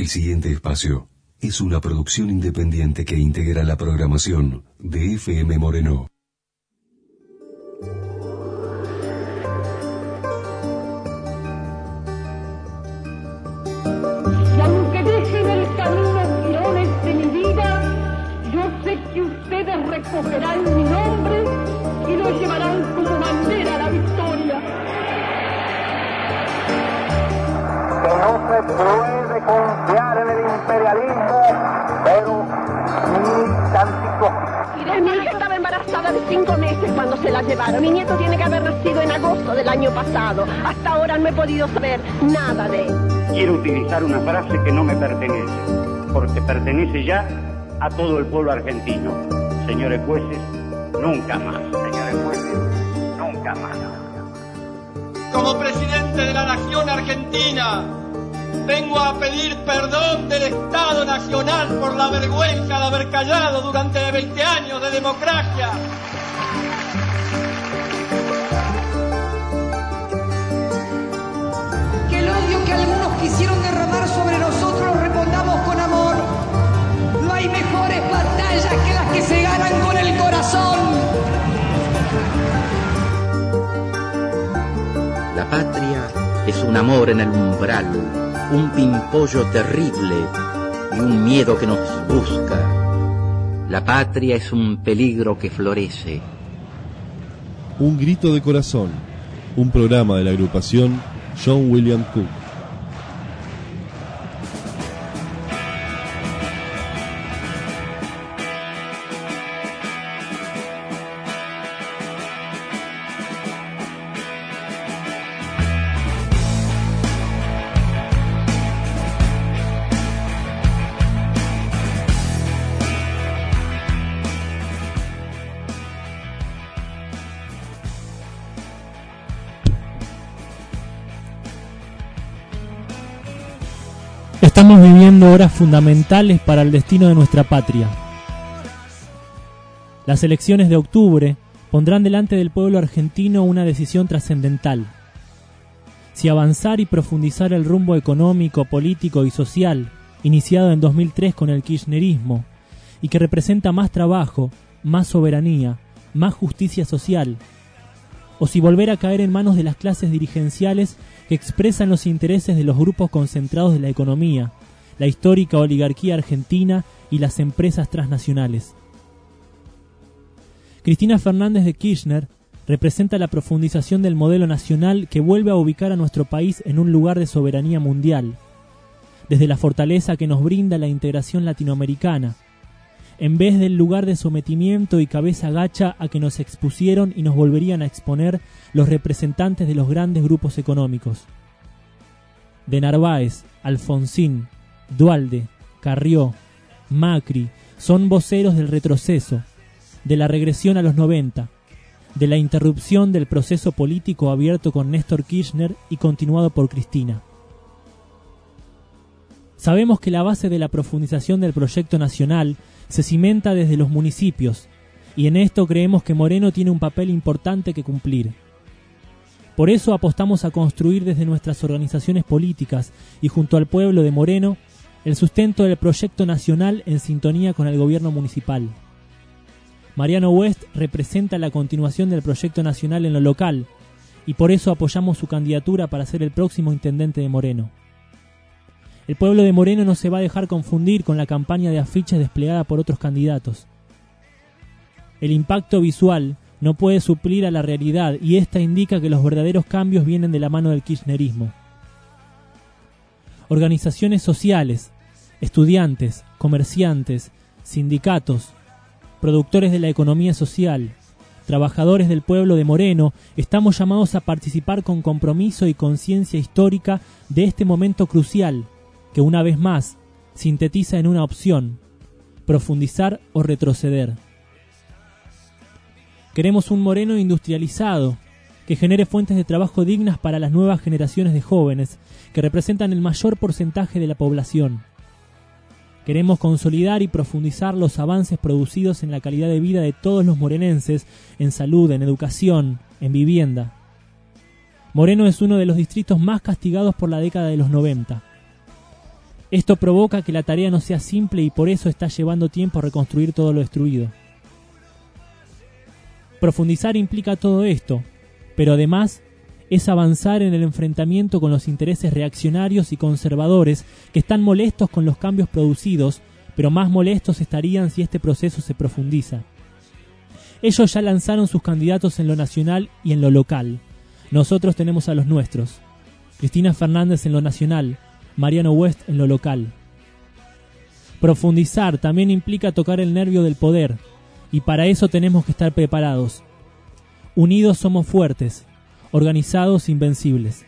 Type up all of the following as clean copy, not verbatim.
El siguiente espacio es una producción independiente que integra la programación de FM Moreno. Y aunque dejen el camino girones de mi vida, yo sé que ustedes recogerán mi nombre y lo llevarán como bandera a la victoria. Que no se puede confiar en el imperialismo, pero ni tantito. Mi hija estaba embarazada de 5 meses cuando se la llevaron. Mi nieto tiene que haber nacido en agosto del año pasado. Hasta ahora no he podido saber nada de él. Quiero utilizar una frase que no me pertenece, porque pertenece ya a todo el pueblo argentino. Señores jueces, nunca más. Señores jueces, nunca más. Como presidente de la Nación Argentina, vengo a pedir perdón del Estado Nacional por la vergüenza de haber callado durante 20 años de democracia. Que el odio que algunos quisieron derramar sobre nosotros lo respondamos con amor. No hay mejores batallas que las que se ganan con el corazón. La patria es un amor en el umbral, un pimpollo terrible y un miedo que nos busca. La patria es un peligro que florece. Un grito de corazón, un programa de la agrupación John William Cook. Estamos viviendo horas fundamentales para el destino de nuestra patria. Las elecciones de octubre pondrán delante del pueblo argentino una decisión trascendental. Si avanzar y profundizar el rumbo económico, político y social iniciado en 2003 con el kirchnerismo y que representa más trabajo, más soberanía, más justicia social, o si volver a caer en manos de las clases dirigenciales que expresan los intereses de los grupos concentrados de la economía, la histórica oligarquía argentina y las empresas transnacionales. Cristina Fernández de Kirchner representa la profundización del modelo nacional que vuelve a ubicar a nuestro país en un lugar de soberanía mundial, desde la fortaleza que nos brinda la integración latinoamericana, en vez del lugar de sometimiento y cabeza gacha a que nos expusieron y nos volverían a exponer los representantes de los grandes grupos económicos. De Narváez, Alfonsín, Duhalde, Carrió, Macri son voceros del retroceso, de la regresión a los 90, de la interrupción del proceso político abierto con Néstor Kirchner y continuado por Cristina. Sabemos que la base de la profundización del proyecto nacional se cimenta desde los municipios, y en esto creemos que Moreno tiene un papel importante que cumplir. Por eso apostamos a construir desde nuestras organizaciones políticas y junto al pueblo de Moreno el sustento del proyecto nacional en sintonía con el gobierno municipal. Mariano West representa la continuación del proyecto nacional en lo local, y por eso apoyamos su candidatura para ser el próximo intendente de Moreno. El pueblo de Moreno no se va a dejar confundir con la campaña de afiches desplegada por otros candidatos. El impacto visual no puede suplir a la realidad y esta indica que los verdaderos cambios vienen de la mano del kirchnerismo. Organizaciones sociales, estudiantes, comerciantes, sindicatos, productores de la economía social, trabajadores del pueblo de Moreno, estamos llamados a participar con compromiso y conciencia histórica de este momento crucial, que una vez más sintetiza en una opción: profundizar o retroceder. Queremos un Moreno industrializado, que genere fuentes de trabajo dignas para las nuevas generaciones de jóvenes, que representan el mayor porcentaje de la población. Queremos consolidar y profundizar los avances producidos en la calidad de vida de todos los morenenses, en salud, en educación, en vivienda. Moreno es uno de los distritos más castigados por la década de los 90. Esto provoca que la tarea no sea simple y por eso está llevando tiempo reconstruir todo lo destruido. Profundizar implica todo esto, pero además es avanzar en el enfrentamiento con los intereses reaccionarios y conservadores que están molestos con los cambios producidos, pero más molestos estarían si este proceso se profundiza. Ellos ya lanzaron sus candidatos en lo nacional y en lo local. Nosotros tenemos a los nuestros. Cristina Fernández en lo nacional, Mariano West en lo local. Profundizar también implica tocar el nervio del poder, y para eso tenemos que estar preparados. Unidos somos fuertes, organizados invencibles.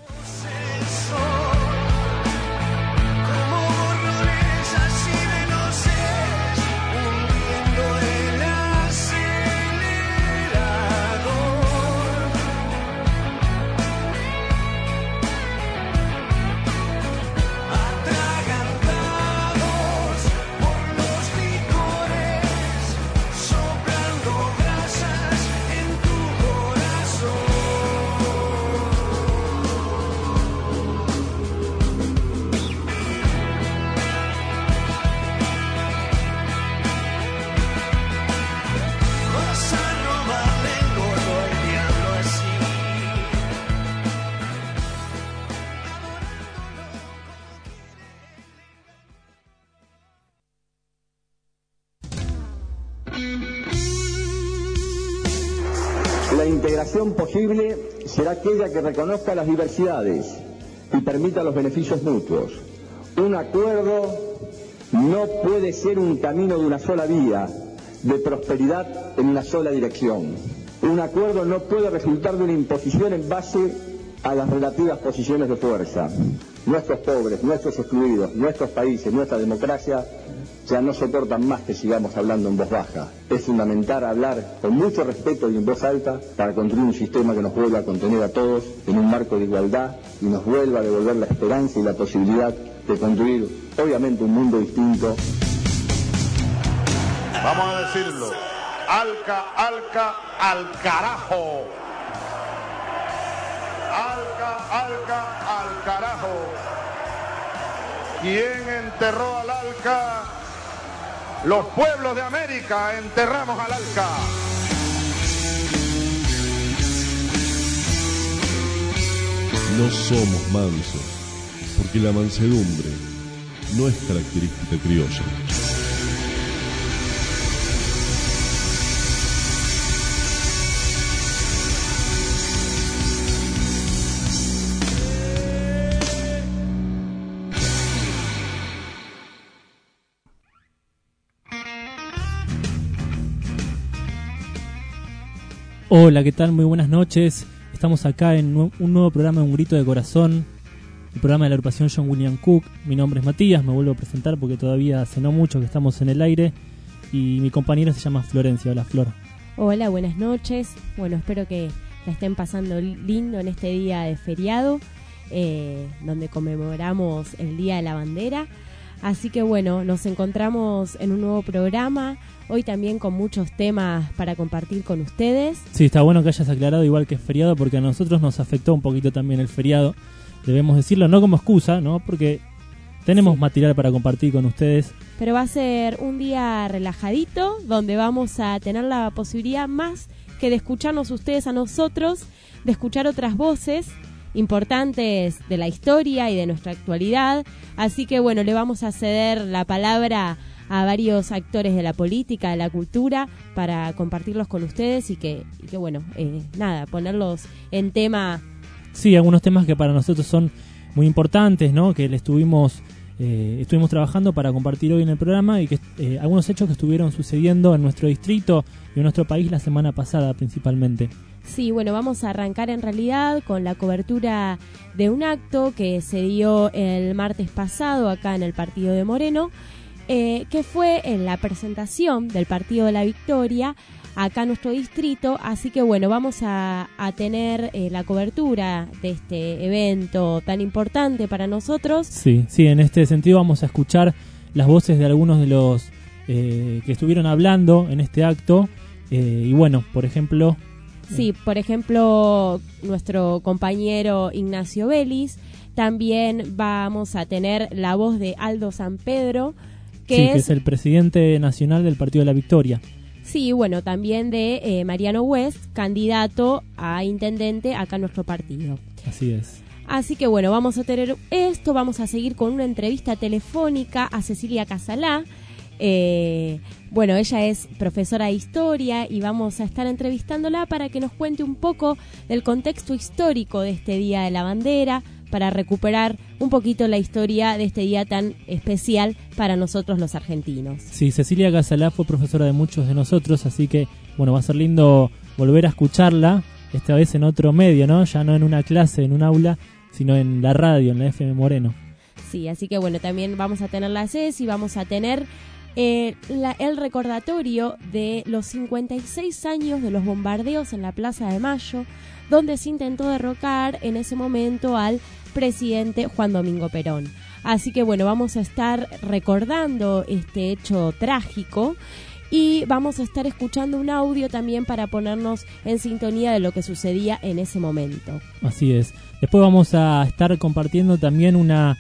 La integración posible será aquella que reconozca las diversidades y permita los beneficios mutuos. Un acuerdo no puede ser un camino de una sola vía, de prosperidad en una sola dirección. Un acuerdo no puede resultar de una imposición en base a las relativas posiciones de fuerza. Nuestros pobres, nuestros excluidos, nuestros países, nuestra democracia ya no soportan más que sigamos hablando en voz baja. Es fundamental hablar con mucho respeto y en voz alta para construir un sistema que nos vuelva a contener a todos en un marco de igualdad y nos vuelva a devolver la esperanza y la posibilidad de construir, obviamente, un mundo distinto. Vamos a decirlo. Alca, alca, al carajo. Alca, alca, al carajo. ¿Quién enterró al Alca? Los pueblos de América enterramos al Alca. No somos mansos, porque la mansedumbre no es característica criolla. Hola, ¿qué tal? Muy buenas noches. Estamos acá en un nuevo programa de Un Grito de Corazón, el programa de la agrupación John William Cook. Mi nombre es Matías, me vuelvo a presentar porque todavía hace no mucho que estamos en el aire. Y mi compañera se llama Florencia. Hola, Flor. Hola, buenas noches. Bueno, espero que la estén pasando lindo en este día de feriado, donde conmemoramos el Día de la Bandera. Así que bueno, nos encontramos en un nuevo programa, hoy también con muchos temas para compartir con ustedes. Sí, está bueno que hayas aclarado igual que es feriado, porque a nosotros nos afectó un poquito también el feriado, debemos decirlo, no como excusa, ¿no? Porque tenemos material para compartir con ustedes. Pero va a ser un día relajadito, donde vamos a tener la posibilidad más que de escucharnos ustedes a nosotros, de escuchar otras voces importantes de la historia y de nuestra actualidad. Así que bueno, le vamos a ceder la palabra a varios actores de la política, de la cultura, para compartirlos con ustedes y que bueno, nada, ponerlos en tema. Sí, algunos temas que para nosotros son muy importantes, ¿no? Que le estuvimos trabajando para compartir hoy en el programa, y que algunos hechos que estuvieron sucediendo en nuestro distrito y en nuestro país la semana pasada principalmente. Sí, bueno, vamos a arrancar en realidad con la cobertura de un acto que se dio el martes pasado acá en el partido de Moreno, que fue en la presentación del Partido de la Victoria acá en nuestro distrito. Así que bueno, vamos a tener la cobertura de este evento tan importante para nosotros. Sí, en este sentido vamos a escuchar las voces de algunos de los que estuvieron hablando en este acto, y bueno, por ejemplo... Sí, por ejemplo, nuestro compañero Ignacio Vélez, También vamos a tener la voz de Aldo Sampedro, que es el presidente nacional del Partido de la Victoria. Sí, bueno, también de Mariano West, candidato a intendente acá en nuestro partido. Así es. Así que bueno, vamos a tener esto, vamos a seguir con una entrevista telefónica a Cecilia Casalá. Bueno, ella es profesora de historia y vamos a estar entrevistándola para que nos cuente un poco del contexto histórico de este Día de la Bandera, para recuperar un poquito la historia de este día tan especial para nosotros los argentinos. Sí, Cecilia Casalá fue profesora de muchos de nosotros, así que bueno, va a ser lindo volver a escucharla, esta vez en otro medio, ¿no? Ya no en una clase, en un aula, sino en la radio, en la FM Moreno. Sí, así que bueno, también vamos a tener la Ceci, vamos a tener el recordatorio de los 56 años de los bombardeos en la Plaza de Mayo, donde se intentó derrocar en ese momento al presidente Juan Domingo Perón. Así que bueno, vamos a estar recordando este hecho trágico y vamos a estar escuchando un audio también para ponernos en sintonía de lo que sucedía en ese momento. Así es. Después vamos a estar compartiendo también una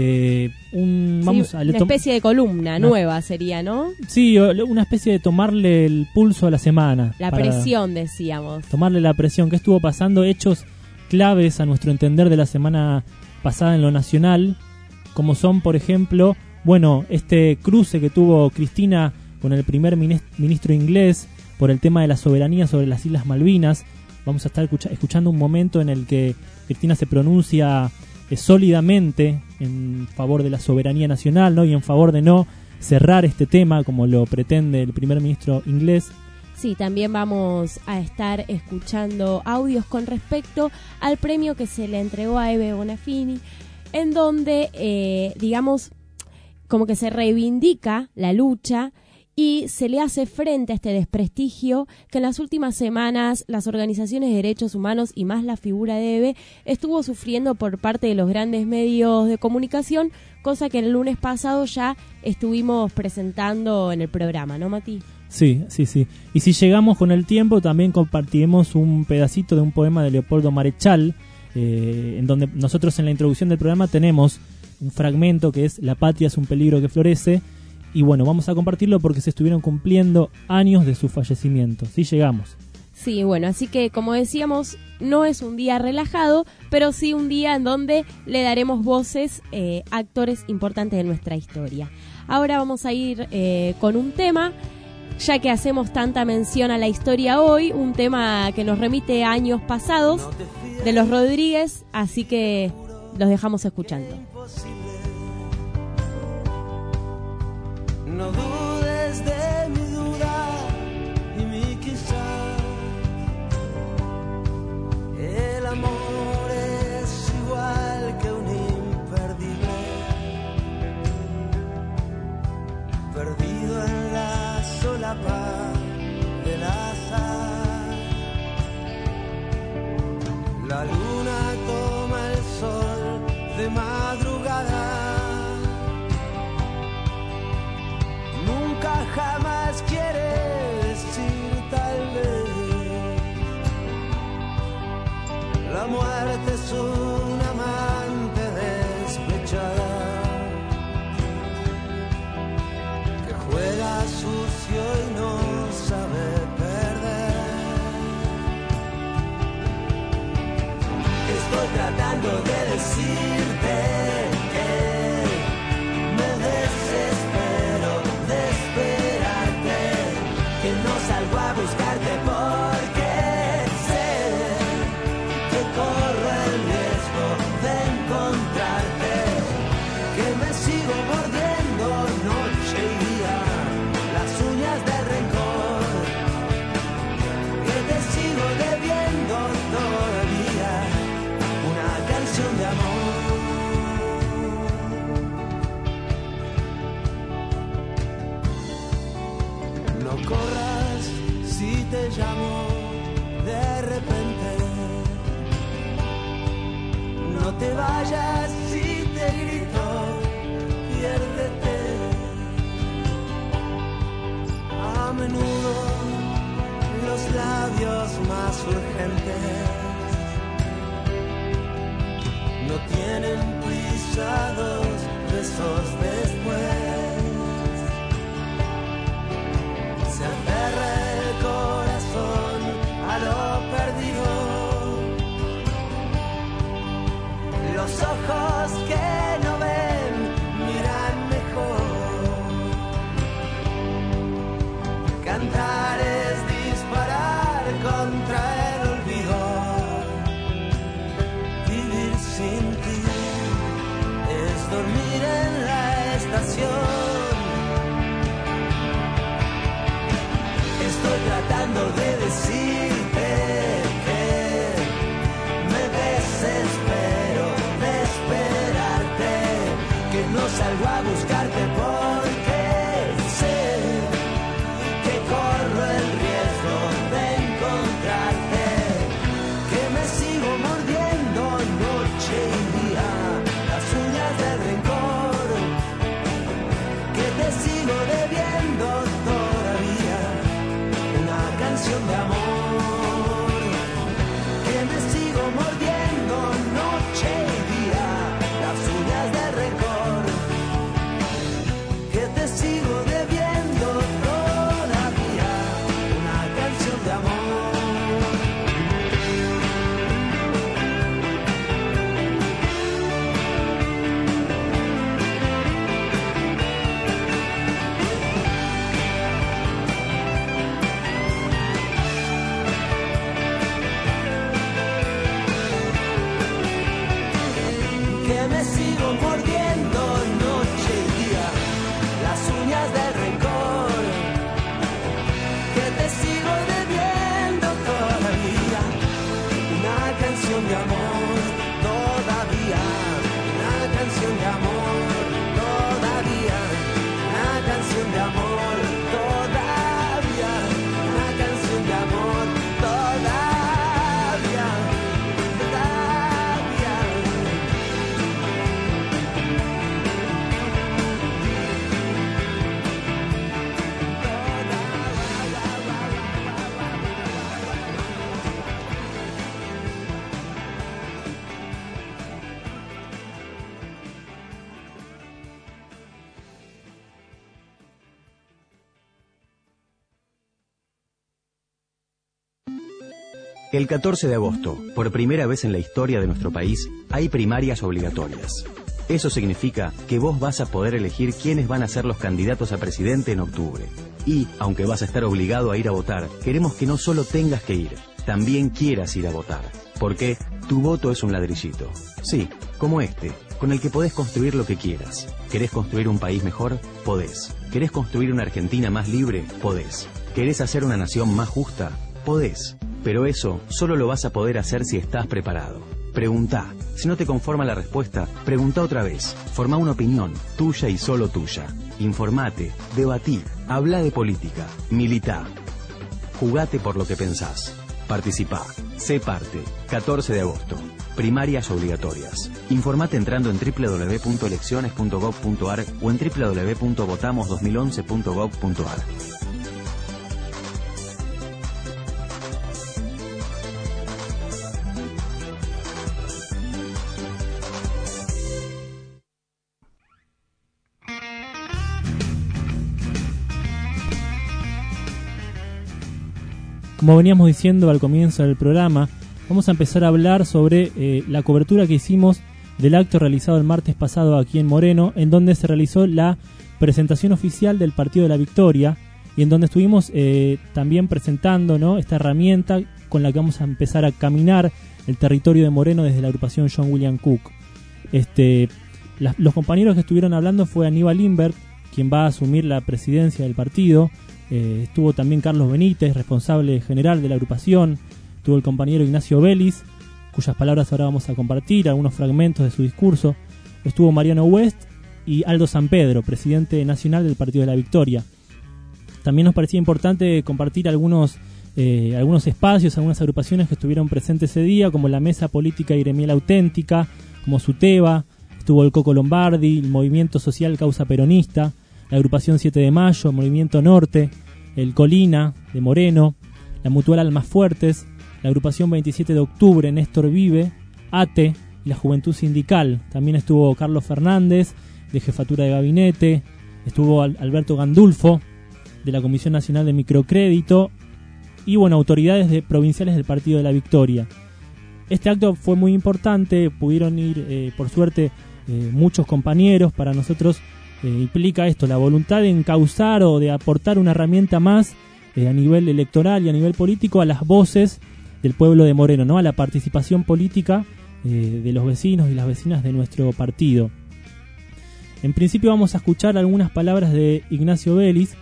especie de columna nueva sería, ¿no? Sí, una especie de tomarle el pulso a la semana. La presión, decíamos. Tomarle la presión. ¿Qué estuvo pasando? Hechos claves a nuestro entender de la semana pasada en lo nacional, como son, por ejemplo, bueno, este cruce que tuvo Cristina con el primer ministro inglés por el tema de la soberanía sobre las Islas Malvinas. Vamos a estar escuchando un momento en el que Cristina se pronuncia sólidamente en favor de la soberanía nacional, ¿no? Y en favor de no cerrar este tema como lo pretende el primer ministro inglés. Sí, también vamos a estar escuchando audios con respecto al premio que se le entregó a Eve Bonafini, en donde, digamos, como que se reivindica la lucha y se le hace frente a este desprestigio que en las últimas semanas las organizaciones de derechos humanos y más la figura de Eve estuvo sufriendo por parte de los grandes medios de comunicación, cosa que el lunes pasado ya estuvimos presentando en el programa, ¿no, Mati? Sí. Y si llegamos con el tiempo, también compartiremos un pedacito de un poema de Leopoldo Marechal, en donde nosotros en la introducción del programa tenemos un fragmento que es "La patria es un peligro que florece", y bueno, vamos a compartirlo porque se estuvieron cumpliendo años de su fallecimiento. Sí, llegamos. Sí, bueno, así que como decíamos, no es un día relajado, pero sí un día en donde le daremos voces a actores importantes de nuestra historia. Ahora vamos a ir con un tema, ya que hacemos tanta mención a la historia hoy, un tema que nos remite a años pasados, de Los Rodríguez, así que los dejamos escuchando. No dudes de mi duda y mi quizá. El amor es igual que un imperdible, perdido en la solapa del azar. La luna toma el sol de madrugada. Nunca jamás quiere decir tal vez. La muerte es un amante despechada que juega sucio y no sabe perder. Estoy tratando de decirte que me desespero de esperarte, que no salgo a buscarte porque sé que corro el riesgo de encontrarte, que me sigo mordiendo noche y día las uñas de rencor, que te sigo debiendo todavía una canción de amor. No corras si te llamo de repente, no te vayas si te grito, piérdete. A menudo los labios más urgentes no tienen besos después. Se aferra el corazón a lo perdido. Los ojos que no ven miran mejor. Cantar es disparar contra el olvido. Vivir sin ti es dormir en la estación. Estoy tratando de decirte que me desespero de esperarte, que no salgo a buscarte porque sé que corro el riesgo de encontrarte, que me sigo mordiendo noche y día las uñas del rencor, que te sigo debiendo todavía una canción de amor, que me sigo mordiendo noche y día las uñas del rencor, que te sigo debiendo todavía una canción de amor. Que me sigo mordiendo noche y día las uñas del rencor, que te sigo debiendo todavía una canción de amor, todavía una canción de amor, todavía una canción de amor, todavía una canción de amor, todavía, todavía. El 14 de agosto, por primera vez en la historia de nuestro país, hay primarias obligatorias. Eso significa que vos vas a poder elegir quiénes van a ser los candidatos a presidente en octubre. Y, aunque vas a estar obligado a ir a votar, queremos que no solo tengas que ir, también quieras ir a votar. Porque tu voto es un ladrillito. Sí, como este, con el que podés construir lo que quieras. ¿Querés construir un país mejor? Podés. ¿Querés construir una Argentina más libre? Podés. ¿Querés hacer una nación más justa? Podés. Pero eso solo lo vas a poder hacer si estás preparado. Preguntá. Si no te conforma la respuesta, preguntá otra vez. Formá una opinión, tuya y solo tuya. Informate, debatí, habla de política, militá. Jugate por lo que pensás. Participá. Sé parte. 14 de agosto. Primarias obligatorias. Informate entrando en www.elecciones.gov.ar o en www.votamos2011.gov.ar. Como veníamos diciendo al comienzo del programa, vamos a empezar a hablar sobre la cobertura que hicimos del acto realizado el martes pasado aquí en Moreno, en donde se realizó la presentación oficial del Partido de la Victoria y en donde estuvimos también presentando, ¿no?, esta herramienta con la que vamos a empezar a caminar el territorio de Moreno desde la agrupación John William Cook. Los compañeros que estuvieron hablando fue Aníbal Imbert, quien va a asumir la presidencia del partido. Estuvo también Carlos Benítez, responsable general de la agrupación. Estuvo el compañero Ignacio Vélez, cuyas palabras ahora vamos a compartir, algunos fragmentos de su discurso. Estuvo Mariano West y Aldo San Pedro, presidente nacional del Partido de la Victoria. También nos parecía importante compartir algunos espacios, algunas agrupaciones que estuvieron presentes ese día, como la Mesa Política y Gremial Auténtica, como Suteba. Estuvo el Coco Lombardi, el Movimiento Social Causa Peronista, la agrupación 7 de Mayo, el Movimiento Norte, el Colina de Moreno, la Mutual Almas Fuertes, la agrupación 27 de Octubre, Néstor Vive, ATE y la Juventud Sindical. También estuvo Carlos Fernández de Jefatura de Gabinete, estuvo Alberto Gandulfo, de la Comisión Nacional de Microcrédito, y bueno, autoridades provinciales del Partido de la Victoria. Este acto fue muy importante, pudieron ir, por suerte, muchos compañeros. Para nosotros implica esto, la voluntad de encauzar o de aportar una herramienta más a nivel electoral y a nivel político a las voces del pueblo de Moreno, ¿no? A la participación política de los vecinos y las vecinas de nuestro partido. En principio vamos a escuchar algunas palabras de Ignacio Vélez,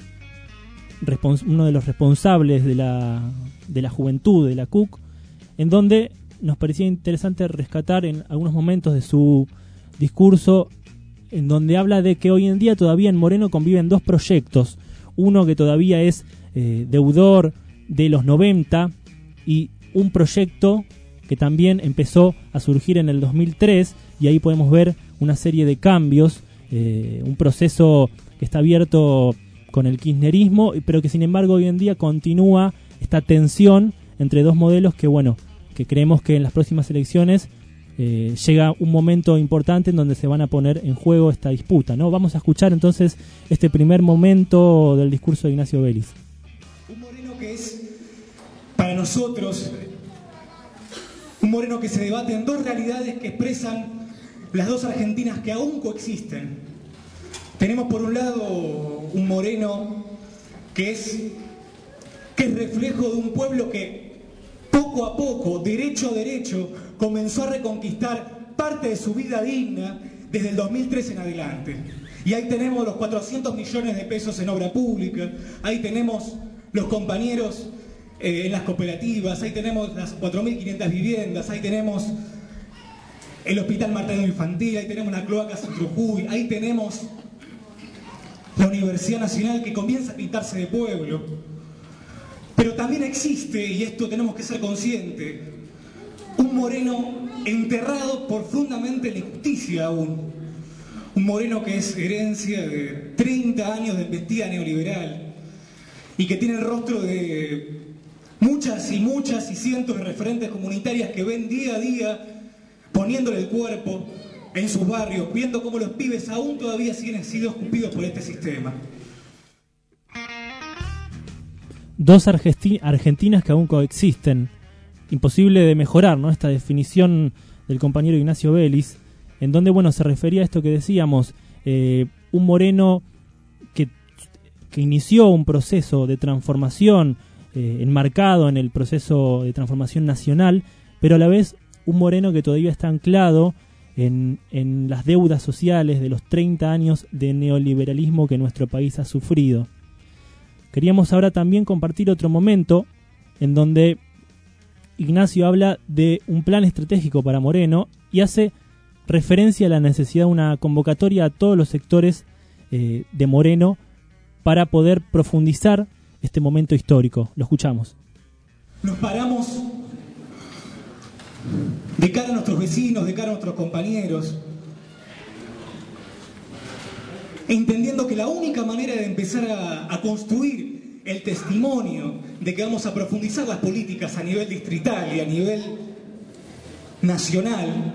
uno de los responsables de la juventud de la CUC, en donde nos parecía interesante rescatar en algunos momentos de su discurso, en donde habla de que hoy en día todavía en Moreno conviven dos proyectos, uno que todavía es deudor de los 90 y un proyecto que también empezó a surgir en el 2003, y ahí podemos ver una serie de cambios, un proceso que está abierto con el kirchnerismo, pero que sin embargo hoy en día continúa esta tensión entre dos modelos que, bueno, que creemos que en las próximas elecciones llega un momento importante en donde se van a poner en juego esta disputa, ¿no? Vamos a escuchar entonces este primer momento del discurso de Ignacio Vélez. Un Moreno que es, para nosotros, un Moreno que se debate en dos realidades que expresan las dos Argentinas que aún coexisten. Tenemos por un lado un Moreno que es reflejo de un pueblo que poco a poco, derecho a derecho, comenzó a reconquistar parte de su vida digna desde el 2003 en adelante. Y ahí tenemos los 400 millones de pesos en obra pública, ahí tenemos los compañeros en las cooperativas, ahí tenemos las 4.500 viviendas, ahí tenemos el Hospital Materno Infantil, ahí tenemos la cloaca en Jujuy, ahí tenemos la Universidad Nacional que comienza a pintarse de pueblo. Pero también existe, y esto tenemos que ser conscientes, un Moreno enterrado profundamente en la injusticia aún. Un Moreno que es herencia de 30 años de embestida neoliberal y que tiene el rostro de muchas y cientos de referentes comunitarias que ven día a día poniéndole el cuerpo en sus barrios, viendo cómo los pibes aún todavía siguen siendo escupidos por este sistema. Dos Argentinas que aún coexisten. Imposible de mejorar, ¿no? Esta definición del compañero Ignacio Vélez, en donde, bueno, se refería a esto que decíamos, un Moreno que inició un proceso de transformación enmarcado en el proceso de transformación nacional, pero a la vez un Moreno que todavía está anclado en las deudas sociales de los 30 años de neoliberalismo que nuestro país ha sufrido. Queríamos ahora también compartir otro momento en donde Ignacio habla de un plan estratégico para Moreno y hace referencia a la necesidad de una convocatoria a todos los sectores de Moreno para poder profundizar este momento histórico. Lo escuchamos. Nos paramos de cara a nuestros vecinos, de cara a nuestros compañeros, entendiendo que la única manera de empezar a construir el testimonio de que vamos a profundizar las políticas a nivel distrital y a nivel nacional,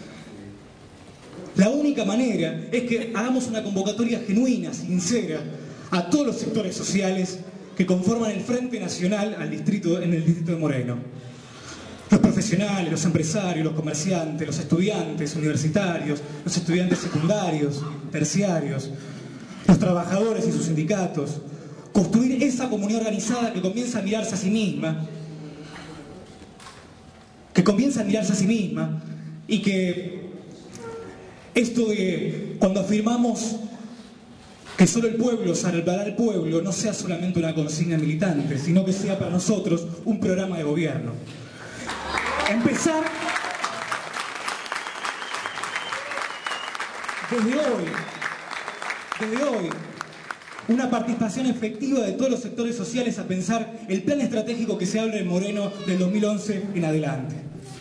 la única manera es que hagamos una convocatoria genuina, sincera, a todos los sectores sociales que conforman el Frente Nacional en el distrito de Moreno. Los profesionales, los empresarios, los comerciantes, los estudiantes universitarios, los estudiantes secundarios, terciarios, los trabajadores y sus sindicatos. Construir esa comunidad organizada que comienza a mirarse a sí misma, y que esto de cuando afirmamos que solo el pueblo salvará al pueblo no sea solamente una consigna militante, sino que sea para nosotros un programa de gobierno. Empezar desde hoy, una participación efectiva de todos los sectores sociales a pensar el plan estratégico que se habla en Moreno del 2011 en adelante.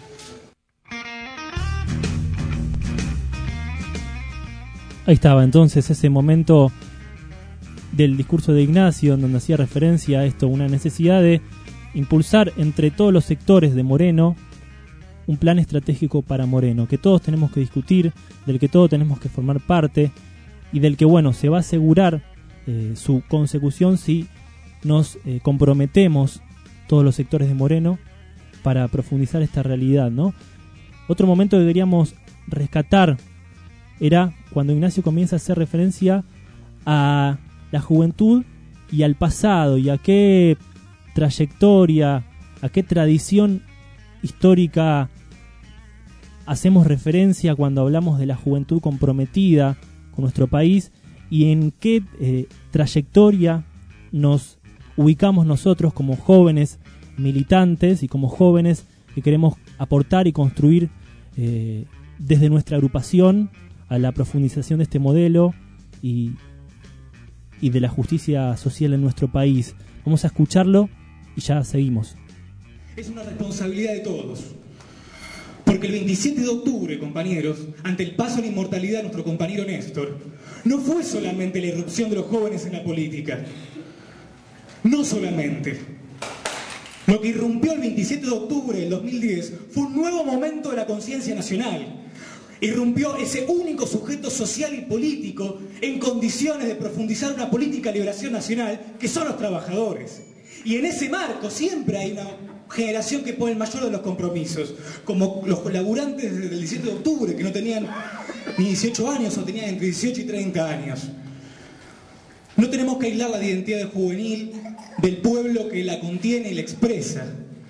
Ahí estaba entonces ese momento del discurso de Ignacio, en donde hacía referencia a esto, una necesidad de impulsar entre todos los sectores de Moreno un plan estratégico para Moreno, que todos tenemos que discutir, del que todos tenemos que formar parte y del que, bueno, se va a asegurar su consecución si nos comprometemos todos los sectores de Moreno para profundizar esta realidad, ¿no? Otro momento que queríamos rescatar era cuando Ignacio comienza a hacer referencia a la juventud y al pasado y a qué trayectoria, a qué tradición histórica hacemos referencia cuando hablamos de la juventud comprometida con nuestro país y en qué trayectoria nos ubicamos nosotros como jóvenes militantes y como jóvenes que queremos aportar y construir desde nuestra agrupación a la profundización de este modelo y de la justicia social en nuestro país. Vamos a escucharlo y ya seguimos. Es una responsabilidad de todos. Porque el 27 de octubre, compañeros, ante el paso a la inmortalidad de nuestro compañero Néstor, no fue solamente la irrupción de los jóvenes en la política. No solamente. Lo que irrumpió el 27 de octubre del 2010 fue un nuevo momento de la conciencia nacional. Irrumpió ese único sujeto social y político en condiciones de profundizar una política de liberación nacional, que son los trabajadores. Y en ese marco siempre hay una generación que pone el mayor de los compromisos, como los laburantes del 17 de octubre, que no tenían ni 18 años o tenían entre 18 y 30 años. No tenemos que aislar la identidad juvenil del pueblo que la contiene y la expresa.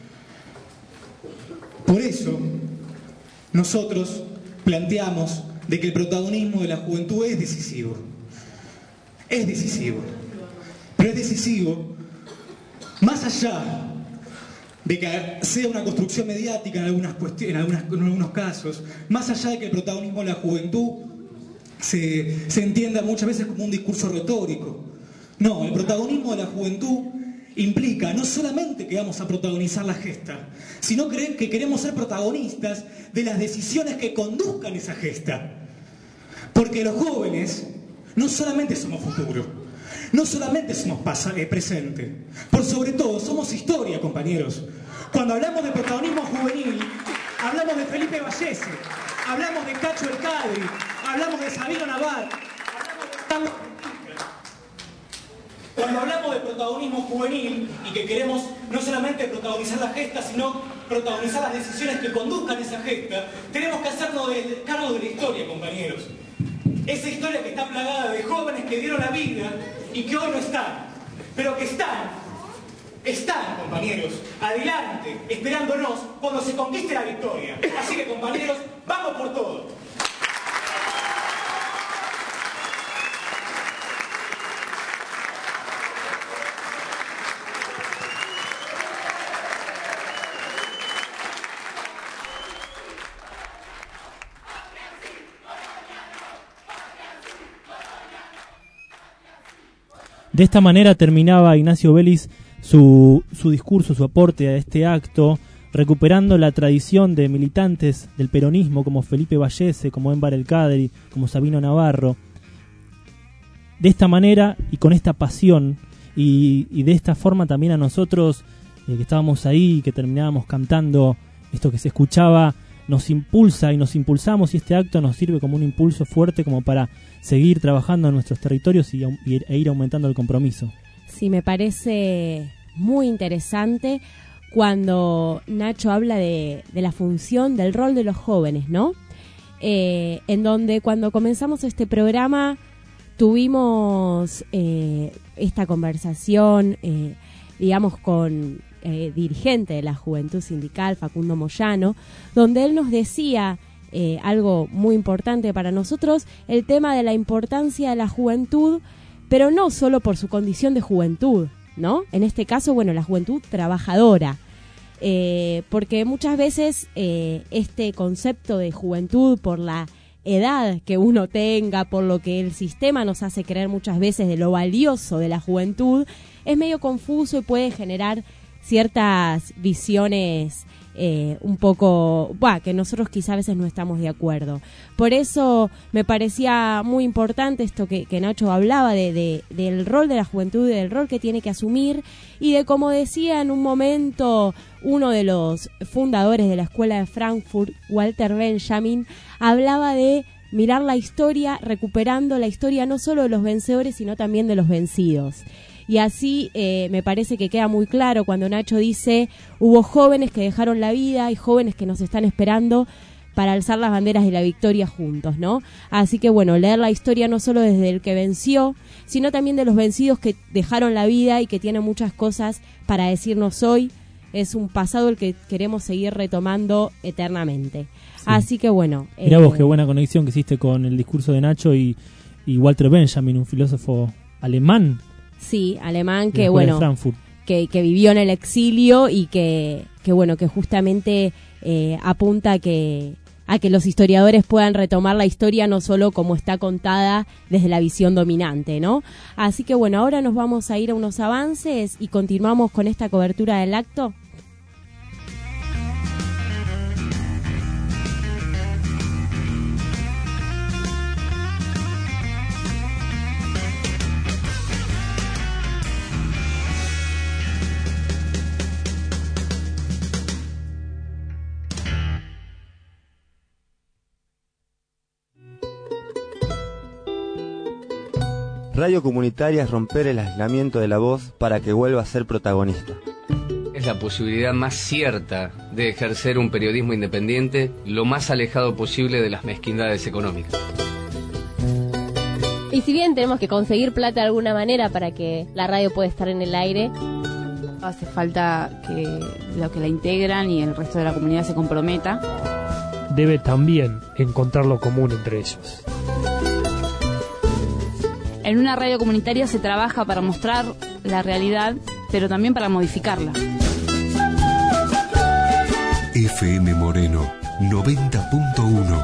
Por eso, nosotros planteamos de que el protagonismo de la juventud es decisivo. Es decisivo. Pero es decisivo más allá de que sea una construcción mediática en algunos casos, más allá de que el protagonismo de la juventud se entienda muchas veces como un discurso retórico. No, el protagonismo de la juventud implica no solamente que vamos a protagonizar la gesta, sino que queremos ser protagonistas de las decisiones que conduzcan esa gesta. Porque los jóvenes no solamente somos futuro, no solamente somos presente, por sobre todo somos historia, compañeros. Cuando hablamos de protagonismo juvenil, hablamos de Felipe Vallese, hablamos de Cacho El Cadri, hablamos de Sabino Navar, hablamos de Carlos. Cuando hablamos de protagonismo juvenil y que queremos no solamente protagonizar la gesta, sino protagonizar las decisiones que conduzcan esa gesta, tenemos que hacernos cargo de la historia, compañeros. Esa historia que está plagada de jóvenes que dieron la vida y que hoy no están, pero que están, compañeros, adelante, esperándonos cuando se conquiste la victoria. Así que, compañeros, vamos por todo. De esta manera terminaba Ignacio Vélez su discurso, su aporte a este acto, recuperando la tradición de militantes del peronismo como Felipe Vallese, como Enver El Cadri, como Sabino Navarro. De esta manera y con esta pasión y de esta forma también a nosotros que estábamos ahí, que terminábamos cantando esto que se escuchaba, nos impulsa y nos impulsamos, y este acto nos sirve como un impulso fuerte como para seguir trabajando en nuestros territorios e ir aumentando el compromiso. Sí, me parece muy interesante cuando Nacho habla de la función, del rol de los jóvenes, ¿no? En donde cuando comenzamos este programa tuvimos esta conversación, digamos, con dirigente de la Juventud Sindical, Facundo Moyano, donde él nos decía algo muy importante para nosotros, el tema de la importancia de la juventud, pero no solo por su condición de juventud, ¿no? En este caso, bueno, la juventud trabajadora, porque muchas veces este concepto de juventud, por la edad que uno tenga, por lo que el sistema nos hace creer muchas veces de lo valioso de la juventud, es medio confuso y puede generar ciertas visiones un poco, que nosotros quizá a veces no estamos de acuerdo. Por eso me parecía muy importante esto que Nacho hablaba del rol de la juventud, del rol que tiene que asumir, y de, como decía en un momento uno de los fundadores de la Escuela de Frankfurt, Walter Benjamin, hablaba de mirar la historia, recuperando la historia no solo de los vencedores, sino también de los vencidos. Y así me parece que queda muy claro cuando Nacho dice: hubo jóvenes que dejaron la vida y jóvenes que nos están esperando para alzar las banderas de la victoria juntos, ¿no? Así que bueno, leer la historia no solo desde el que venció, sino también de los vencidos que dejaron la vida y que tienen muchas cosas para decirnos hoy. Es un pasado el que queremos seguir retomando eternamente. Sí. Así que bueno. Mirá vos qué buena conexión que hiciste con el discurso de Nacho y Walter Benjamin, un filósofo alemán. Sí, alemán que que vivió en el exilio y que justamente apunta a que los historiadores puedan retomar la historia no solo como está contada desde la visión dominante, ¿no? Así que bueno, ahora nos vamos a ir a unos avances y continuamos con esta cobertura del acto. Radio comunitaria es romper el aislamiento de la voz para que vuelva a ser protagonista. Es la posibilidad más cierta de ejercer un periodismo independiente lo más alejado posible de las mezquindades económicas. Y si bien tenemos que conseguir plata de alguna manera para que la radio pueda estar en el aire, hace falta que los que la integran y el resto de la comunidad se comprometa. Debe también encontrar lo común entre ellos. En una radio comunitaria se trabaja para mostrar la realidad, pero también para modificarla. FM Moreno 90.1.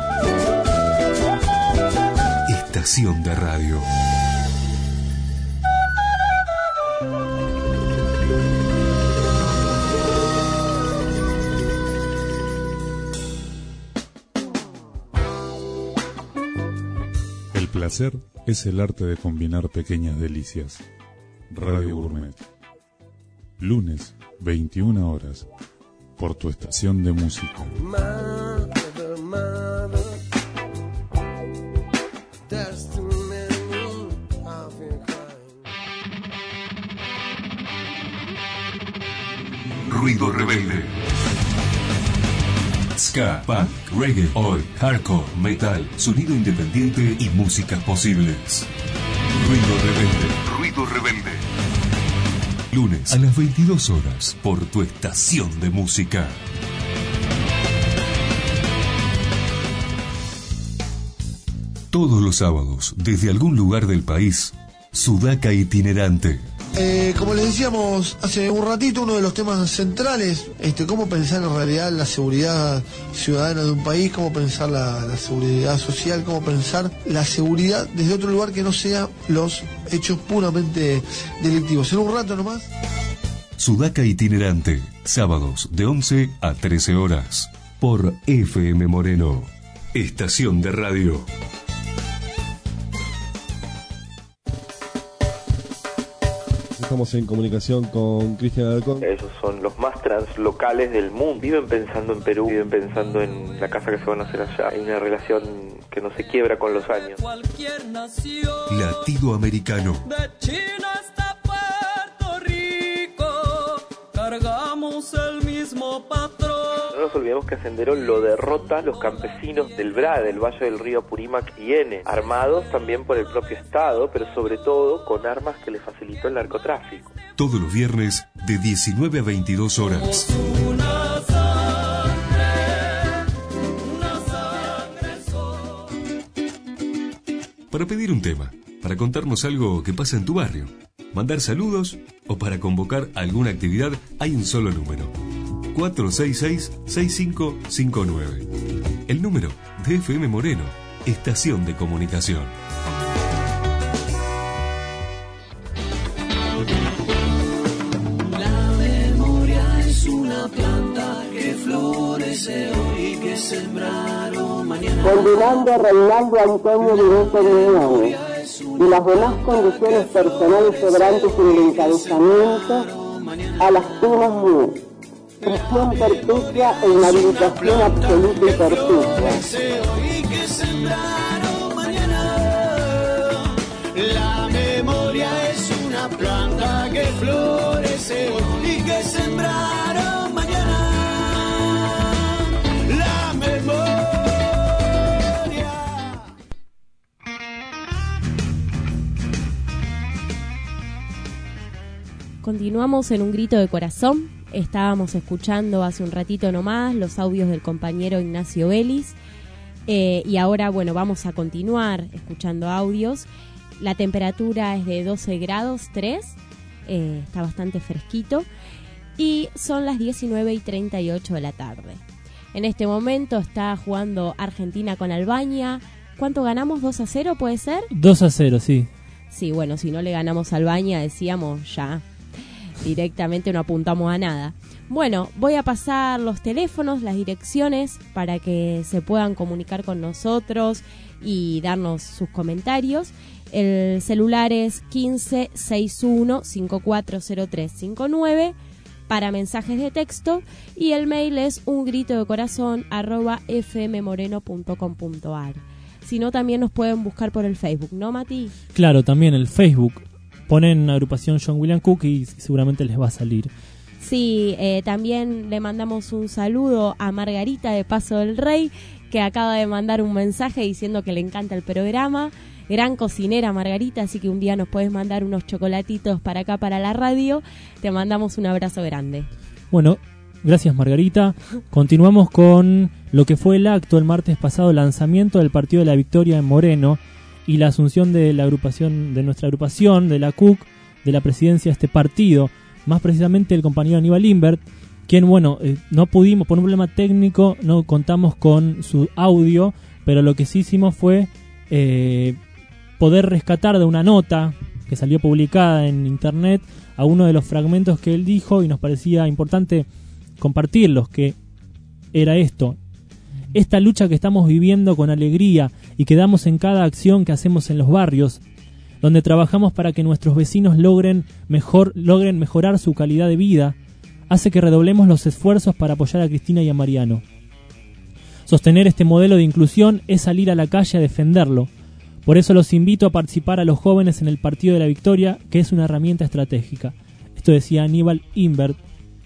Estación de radio. El placer es el arte de combinar pequeñas delicias. Radio Gourmet. Lunes, 21 horas, por tu estación de música. Ruido rebelde. Ska, punk, reggae, oi, hardcore, metal, sonido independiente y músicas posibles. Ruido rebelde. Ruido rebelde. Lunes a las 22 horas por tu estación de música. Todos los sábados, desde algún lugar del país, Sudaca itinerante. Como les decíamos hace un ratito, uno de los temas centrales, cómo pensar en realidad la seguridad ciudadana de un país, cómo pensar la seguridad social, cómo pensar la seguridad desde otro lugar que no sea los hechos puramente delictivos. En un rato nomás. Sudaca itinerante, sábados de 11 a 13 horas, por FM Moreno, estación de radio. Estamos en comunicación con Cristian Alarcón. Esos son los más translocales del mundo. Viven pensando en Perú, viven pensando en la casa que se van a hacer allá. Hay una relación que no se quiebra con los años. Latido americano. De China hasta Puerto Rico, cargamos el mismo patrón. No nos olvidemos que a Sendero lo derrotan los campesinos del BRA, del Valle del Río Apurímac y N, armados también por el propio Estado, pero sobre todo con armas que le facilitó el narcotráfico. Todos los viernes de 19 a 22 horas. Para pedir un tema, para contarnos algo que pasa en tu barrio, mandar saludos o para convocar alguna actividad, hay un solo número: 466-6559. El número de FM Moreno, estación de comunicación. La memoria es una planta que florece hoy y que sembraron mañana. Condenando a Reinaldo Antonio Viveto de León y las demás condiciones personales sobrantes en el encabezamiento a las penas de prisión perpetua e inhabilitación absoluta y perpetua. La memoria es una planta que florece hoy y que sembraron mañana. La memoria. Continuamos en Un Grito de Corazón. Estábamos escuchando hace un ratito nomás los audios del compañero Ignacio Vélez. Y ahora, bueno, vamos a continuar escuchando audios. La temperatura es de 12 grados 3, está bastante fresquito, y son las 19:38 de la tarde. En este momento está jugando Argentina con Albania. ¿Cuánto ganamos? ¿2-0 puede ser? 2-0, sí. Sí, bueno, si no le ganamos a Albania, decíamos ya, directamente no apuntamos a nada. Bueno, voy a pasar los teléfonos, las direcciones, para que se puedan comunicar con nosotros y darnos sus comentarios. El celular es 1561-540359 para mensajes de texto y el mail es ungritodecorazon@fmmoreno.com.ar. Si no, también nos pueden buscar por el Facebook, ¿no, Mati? Claro, también el Facebook. Ponen agrupación John William Cook y seguramente les va a salir. Sí, también le mandamos un saludo a Margarita de Paso del Rey, que acaba de mandar un mensaje diciendo que le encanta el programa. Gran cocinera Margarita, así que un día nos puedes mandar unos chocolatitos para acá, para la radio. Te mandamos un abrazo grande. Bueno, gracias Margarita. Continuamos con lo que fue el acto el martes pasado, lanzamiento del Partido de la Victoria en Moreno y la asunción de la agrupación, de nuestra agrupación, de la CUC, de la presidencia de este partido, más precisamente el compañero Aníbal Imbert, quien, bueno, no pudimos, por un problema técnico, no contamos con su audio, pero lo que sí hicimos fue poder rescatar de una nota que salió publicada en internet a uno de los fragmentos que él dijo y nos parecía importante compartirlos, que era esto: esta lucha que estamos viviendo con alegría y que damos en cada acción que hacemos en los barrios, donde trabajamos para que nuestros vecinos logren mejorar su calidad de vida, hace que redoblemos los esfuerzos para apoyar a Cristina y a Mariano. Sostener este modelo de inclusión es salir a la calle a defenderlo. Por eso los invito a participar a los jóvenes en el Partido de la Victoria, que es una herramienta estratégica. Esto decía Aníbal Imbert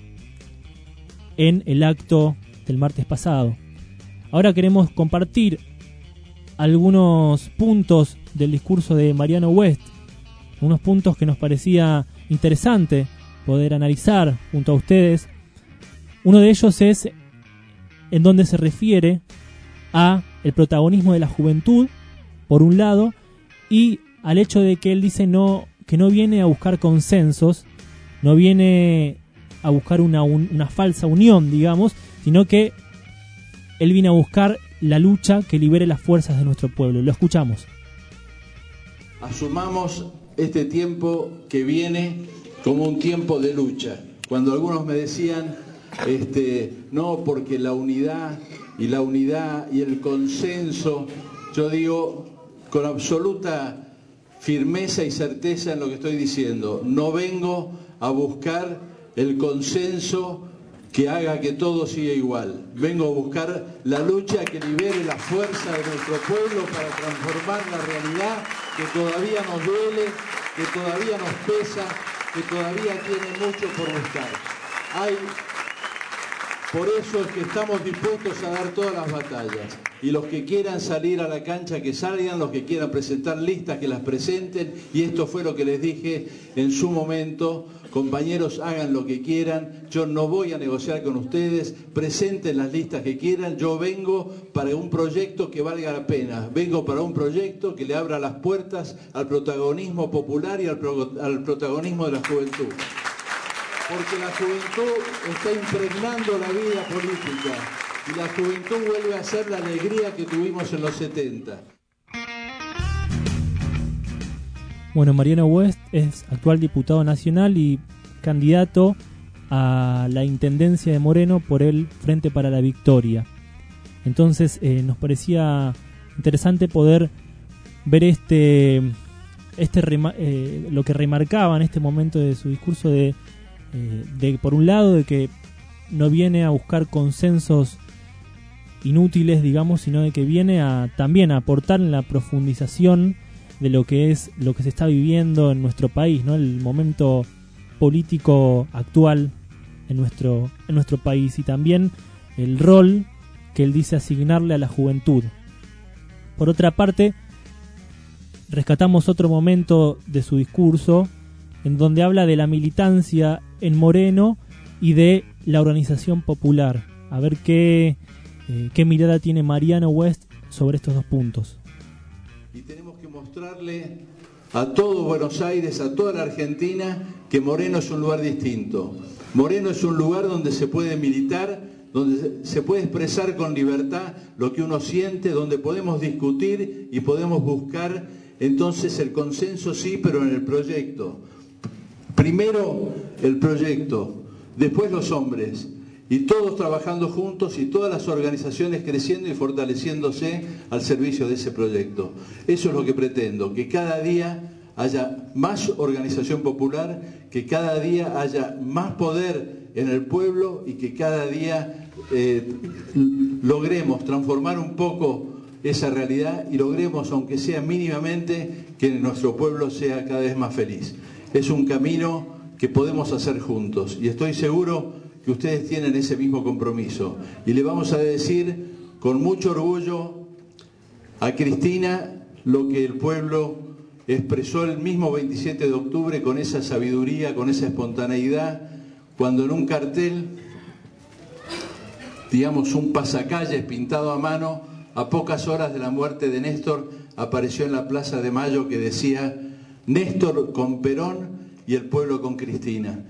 en el acto del martes pasado. Ahora queremos compartir algunos puntos del discurso de Mariano West, unos puntos que nos parecía interesante poder analizar junto a ustedes. Uno de ellos es en donde se refiere a el protagonismo de la juventud, por un lado, y al hecho de que él dice que no viene a buscar consensos, no viene a buscar una falsa unión, digamos, sino que él viene a buscar la lucha que libere las fuerzas de nuestro pueblo. Lo escuchamos. Asumamos este tiempo que viene como un tiempo de lucha. Cuando algunos me decían, no, porque la unidad y el consenso, yo digo con absoluta firmeza y certeza en lo que estoy diciendo, no vengo a buscar el consenso que haga que todo siga igual. Vengo a buscar la lucha que libere la fuerza de nuestro pueblo para transformar la realidad que todavía nos duele, que todavía nos pesa, que todavía tiene mucho por buscar. Por eso es que estamos dispuestos a dar todas las batallas. Y los que quieran salir a la cancha, que salgan, los que quieran presentar listas, que las presenten. Y esto fue lo que les dije en su momento. Compañeros, hagan lo que quieran. Yo no voy a negociar con ustedes. Presenten las listas que quieran. Yo vengo para un proyecto que valga la pena. Vengo para un proyecto que le abra las puertas al protagonismo popular y al protagonismo de la juventud. Porque la juventud está impregnando la vida política y la juventud vuelve a ser la alegría que tuvimos en los 70. Bueno, Mariano West es actual diputado nacional y candidato a la intendencia de Moreno por el Frente para la Victoria. Entonces nos parecía interesante poder ver lo que remarcaba en este momento de su discurso de por un lado de que no viene a buscar consensos inútiles, digamos, sino de que viene también a aportar en la profundización de lo que se está viviendo en nuestro país, ¿no? El momento político actual en nuestro país, y también el rol que él dice asignarle a la juventud. Por otra parte, rescatamos otro momento de su discurso en donde habla de la militancia en Moreno y de la organización popular. A ver qué mirada tiene Mariano West sobre estos dos puntos. Y tenemos que mostrarle a todo Buenos Aires, a toda la Argentina, que Moreno es un lugar distinto. Moreno es un lugar donde se puede militar, donde se puede expresar con libertad lo que uno siente, donde podemos discutir y podemos buscar entonces el consenso, sí, pero en el proyecto. Primero el proyecto, después los hombres, y todos trabajando juntos y todas las organizaciones creciendo y fortaleciéndose al servicio de ese proyecto. Eso es lo que pretendo, que cada día haya más organización popular, que cada día haya más poder en el pueblo y que cada día logremos transformar un poco esa realidad y logremos, aunque sea mínimamente, que nuestro pueblo sea cada vez más feliz. Es un camino que podemos hacer juntos y estoy seguro que ustedes tienen ese mismo compromiso. Y le vamos a decir con mucho orgullo a Cristina lo que el pueblo expresó el mismo 27 de octubre con esa sabiduría, con esa espontaneidad, cuando en un cartel, digamos un pasacalles pintado a mano, a pocas horas de la muerte de Néstor, apareció en la Plaza de Mayo que decía: Néstor con Perón y el pueblo con Cristina.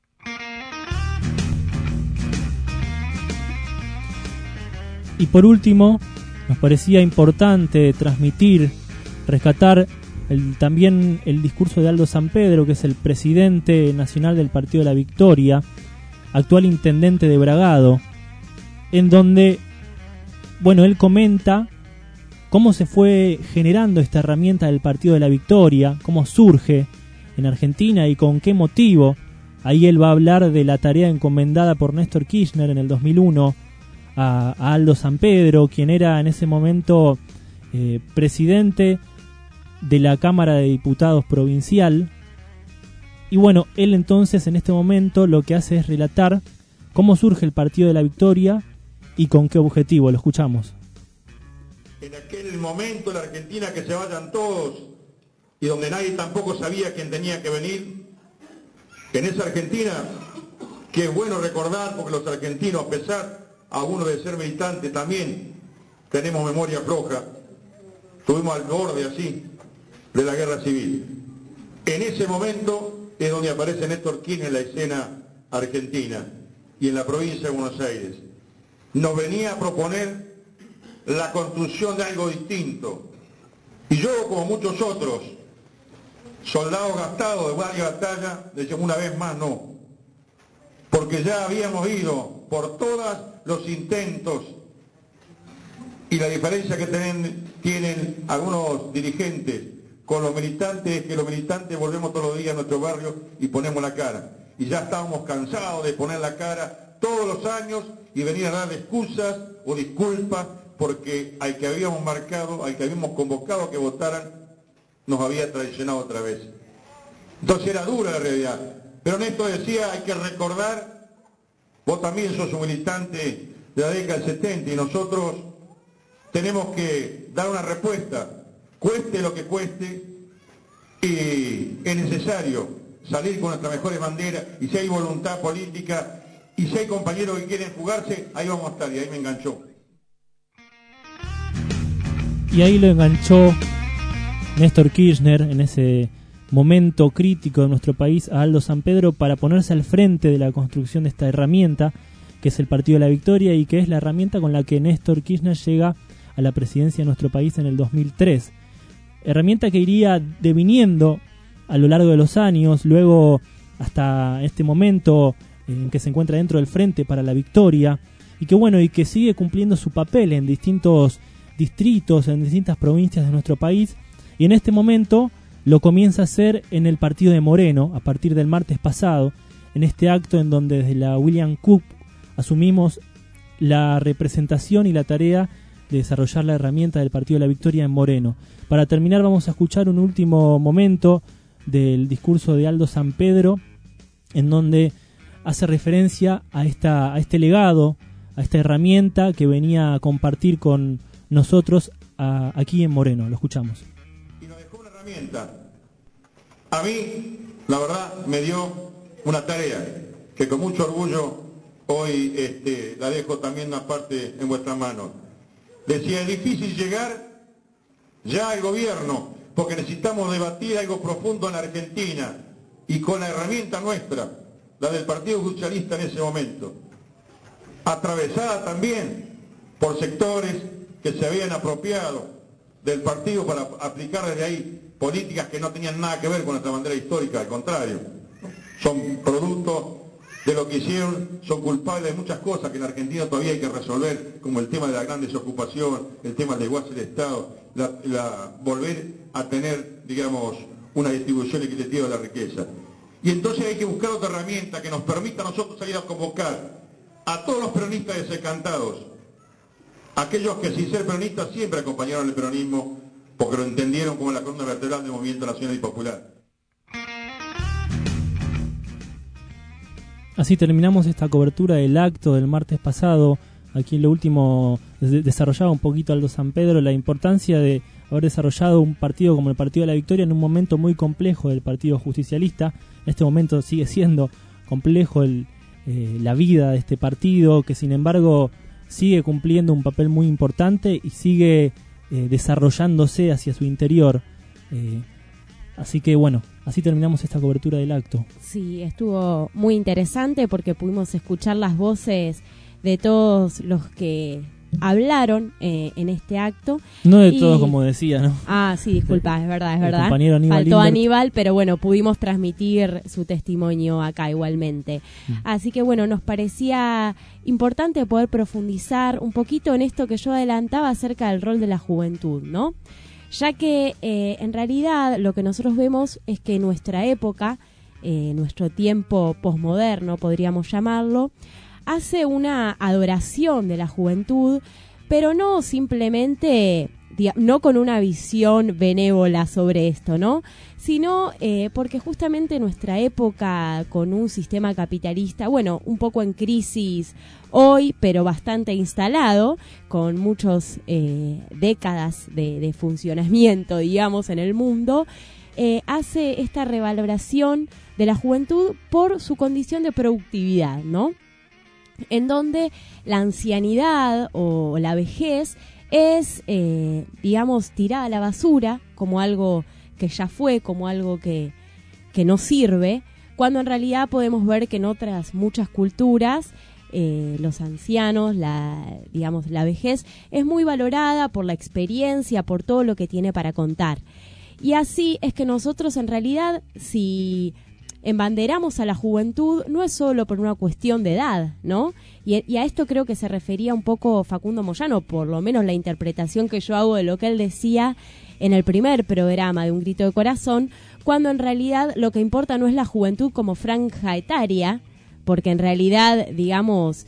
Y por último, nos parecía importante transmitir, rescatar también el discurso de Aldo Sampedro, que es el presidente nacional del Partido de la Victoria, actual intendente de Bragado, en donde, bueno, él comenta cómo se fue generando esta herramienta del Partido de la Victoria, cómo surge en Argentina y con qué motivo. Ahí él va a hablar de la tarea encomendada por Néstor Kirchner en el 2001 a Aldo Sampedro, quien era en ese momento presidente de la Cámara de Diputados provincial. Y bueno, él entonces en este momento lo que hace es relatar cómo surge el Partido de la Victoria y con qué objetivo. Lo escuchamos. En aquel momento en la Argentina que se vayan todos y donde nadie tampoco sabía quién tenía que venir, en esa Argentina que es bueno recordar, porque los argentinos, a pesar algunos de ser militantes, también tenemos memoria floja, estuvimos al borde así de la guerra civil. En ese momento es donde aparece Néstor Kirchner en la escena argentina y en la provincia de Buenos Aires. Nos venía a proponer la construcción de algo distinto. Y yo, como muchos otros, soldados gastados de varias batallas, decíamos una vez más no. Porque ya habíamos ido por todos los intentos y la diferencia que tienen algunos dirigentes con los militantes, que los militantes volvemos todos los días a nuestro barrio y ponemos la cara. Y ya estábamos cansados de poner la cara todos los años y venir a dar excusas o disculpas porque al que habíamos marcado, al que habíamos convocado a que votaran, nos había traicionado otra vez. Entonces era dura la realidad. Pero Néstor decía, hay que recordar, vos también sos un militante de la década del 70 y nosotros tenemos que dar una respuesta, cueste lo que cueste, y es necesario salir con nuestras mejores banderas, y si hay voluntad política, y si hay compañeros que quieren jugarse, ahí vamos a estar, y ahí me enganchó. Y ahí lo enganchó Néstor Kirchner en ese momento crítico de nuestro país a Aldo Sampedro para ponerse al frente de la construcción de esta herramienta que es el Partido de la Victoria y que es la herramienta con la que Néstor Kirchner llega a la presidencia de nuestro país en el 2003. Herramienta que iría deviniendo a lo largo de los años, luego hasta este momento en que se encuentra dentro del Frente para la Victoria, y que bueno, y que sigue cumpliendo su papel en distintos distritos, en distintas provincias de nuestro país, y en este momento lo comienza a hacer en el partido de Moreno, a partir del martes pasado, en este acto en donde desde la William Cook asumimos la representación y la tarea de desarrollar la herramienta del Partido de la Victoria en Moreno. Para terminar vamos a escuchar un último momento del discurso de Aldo San Pedro, en donde hace referencia a este legado, a esta herramienta que venía a compartir con nosotros aquí en Moreno. Lo escuchamos. Y nos dejó una herramienta. A mí, la verdad, me dio una tarea que con mucho orgullo hoy la dejo también una parte en vuestras manos. Decía, es difícil llegar ya al gobierno, porque necesitamos debatir algo profundo en la Argentina, y con la herramienta nuestra, la del Partido Socialista en ese momento, atravesada también por sectores que se habían apropiado del partido para aplicar desde ahí políticas que no tenían nada que ver con nuestra bandera histórica, al contrario, son producto de lo que hicieron, son culpables de muchas cosas que en Argentina todavía hay que resolver, como el tema de la gran desocupación, el tema del desguace del Estado, volver a tener, digamos, una distribución equitativa de la riqueza. Y entonces hay que buscar otra herramienta que nos permita a nosotros salir a convocar a todos los peronistas desencantados, aquellos que sin ser peronistas siempre acompañaron el peronismo porque lo entendieron como la columna vertebral del movimiento nacional y popular. Así terminamos esta cobertura del acto del martes pasado. Aquí en lo último desarrollaba un poquito Aldo San Pedro la importancia de haber desarrollado un partido como el Partido de la Victoria en un momento muy complejo del Partido Justicialista. En este momento sigue siendo complejo la vida de este partido, que sin embargo sigue cumpliendo un papel muy importante y sigue desarrollándose hacia su interior. Así que bueno, así terminamos esta cobertura del acto. Sí, estuvo muy interesante porque pudimos escuchar las voces de todos los que hablaron en este acto. No de todos, como decía, ¿no? Ah, sí, disculpa, es verdad. El compañero Aníbal Faltó Lindbergh. Aníbal, pero bueno, pudimos transmitir su testimonio acá igualmente. Así que bueno, nos parecía importante poder profundizar un poquito en esto que yo adelantaba acerca del rol de la juventud, ¿no? Ya que en realidad lo que nosotros vemos es que nuestra época, nuestro tiempo posmoderno, podríamos llamarlo, hace una adoración de la juventud, pero no simplemente, no con una visión benévola sobre esto, ¿no? Sino porque justamente nuestra época, con un sistema capitalista, bueno, un poco en crisis hoy, pero bastante instalado, con muchas décadas de funcionamiento, digamos, en el mundo, hace esta revaloración de la juventud por su condición de productividad, ¿no? En donde la ancianidad o la vejez es, digamos, tirada a la basura como algo que ya fue, como algo que no sirve, cuando en realidad podemos ver que en otras muchas culturas los ancianos, la vejez es muy valorada por la experiencia, por todo lo que tiene para contar. Y así es que nosotros en realidad, si embanderamos a la juventud, no es solo por una cuestión de edad, ¿no? Y a esto creo que se refería un poco Facundo Moyano, por lo menos la interpretación que yo hago de lo que él decía en el primer programa de Un Grito de Corazón, cuando en realidad lo que importa no es la juventud como franja etaria, porque en realidad, digamos,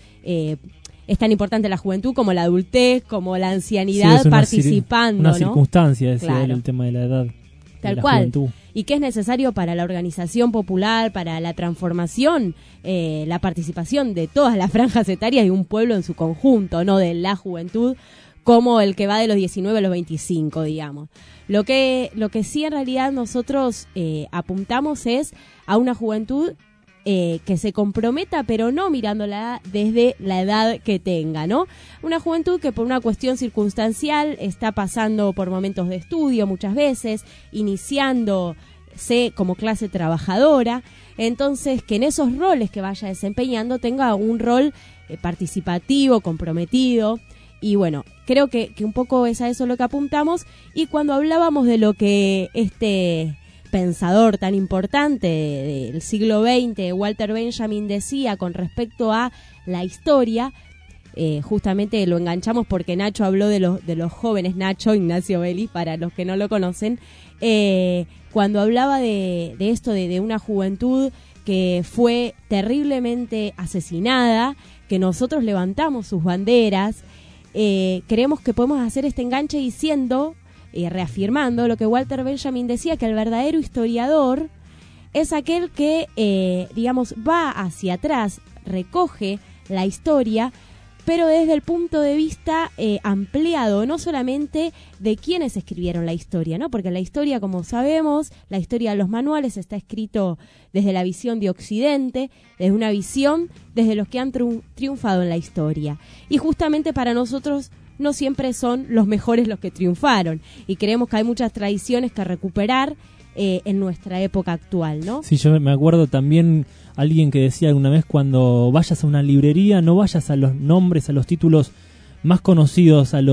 es tan importante la juventud como la adultez, como la ancianidad, sí, participando, una ¿no? circunstancia, decía Claro. él, el tema de la edad. Tal la cual. Juventud. Y que es necesario para la organización popular, para la transformación, la participación de todas las franjas etarias de un pueblo en su conjunto, no de la juventud, como el que va de los 19 a los 25, digamos. Lo que sí en realidad nosotros apuntamos es a una juventud que se comprometa, pero no mirándola desde la edad que tenga, ¿no? Una juventud que por una cuestión circunstancial está pasando por momentos de estudio muchas veces, iniciándose como clase trabajadora, entonces que en esos roles que vaya desempeñando tenga un rol participativo, comprometido. Y bueno, creo que un poco es a eso lo que apuntamos. Y cuando hablábamos de lo que este pensador tan importante del siglo XX, Walter Benjamin, decía con respecto a la historia. Justamente lo enganchamos porque Nacho habló de los jóvenes, Nacho Ignacio Belli, para los que no lo conocen, cuando hablaba de esto, de una juventud que fue terriblemente asesinada, que nosotros levantamos sus banderas. Creemos que podemos hacer este enganche diciendo, reafirmando lo que Walter Benjamin decía, que el verdadero historiador es aquel que, digamos, va hacia atrás, recoge la historia, pero desde el punto de vista ampliado, no solamente de quienes escribieron la historia, ¿no? Porque la historia, como sabemos, la historia de los manuales está escrito desde la visión de Occidente, desde una visión desde los que han triunfado en la historia. Y justamente para nosotros no siempre son los mejores los que triunfaron, y creemos que hay muchas tradiciones que recuperar en nuestra época actual, ¿no? Sí, yo me acuerdo también alguien que decía alguna vez, cuando vayas a una librería, no vayas a los nombres, a los títulos más conocidos, a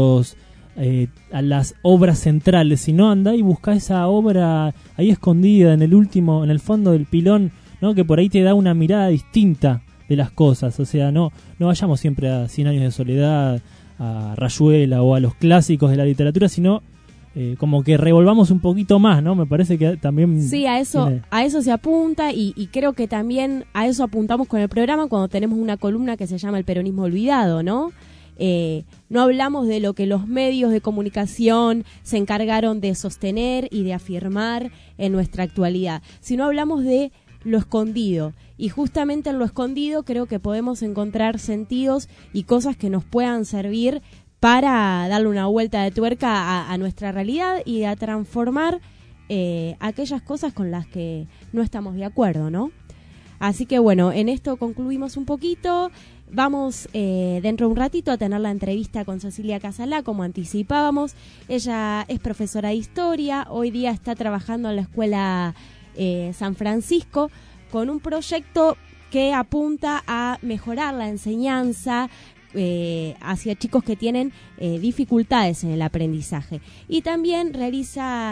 las obras centrales, sino anda y busca esa obra ahí escondida en el fondo del pilón, ¿no? Que por ahí te da una mirada distinta de las cosas. O sea, no vayamos siempre a 100 años de soledad, a Rayuela o a los clásicos de la literatura, sino como que revolvamos un poquito más, ¿no? Me parece que también... Sí, a eso se apunta, y creo que también a eso apuntamos con el programa cuando tenemos una columna que se llama El peronismo olvidado, ¿no? No hablamos de lo que los medios de comunicación se encargaron de sostener y de afirmar en nuestra actualidad, sino hablamos de lo escondido, y justamente en lo escondido creo que podemos encontrar sentidos y cosas que nos puedan servir para darle una vuelta de tuerca a nuestra realidad y a transformar aquellas cosas con las que no estamos de acuerdo, ¿no? Así que bueno, en esto concluimos un poquito. Vamos dentro de un ratito a tener la entrevista con Cecilia Casalá, como anticipábamos. Ella es profesora de historia, hoy día está trabajando en la Escuela San Francisco con un proyecto que apunta a mejorar la enseñanza hacia chicos que tienen dificultades en el aprendizaje, y también realiza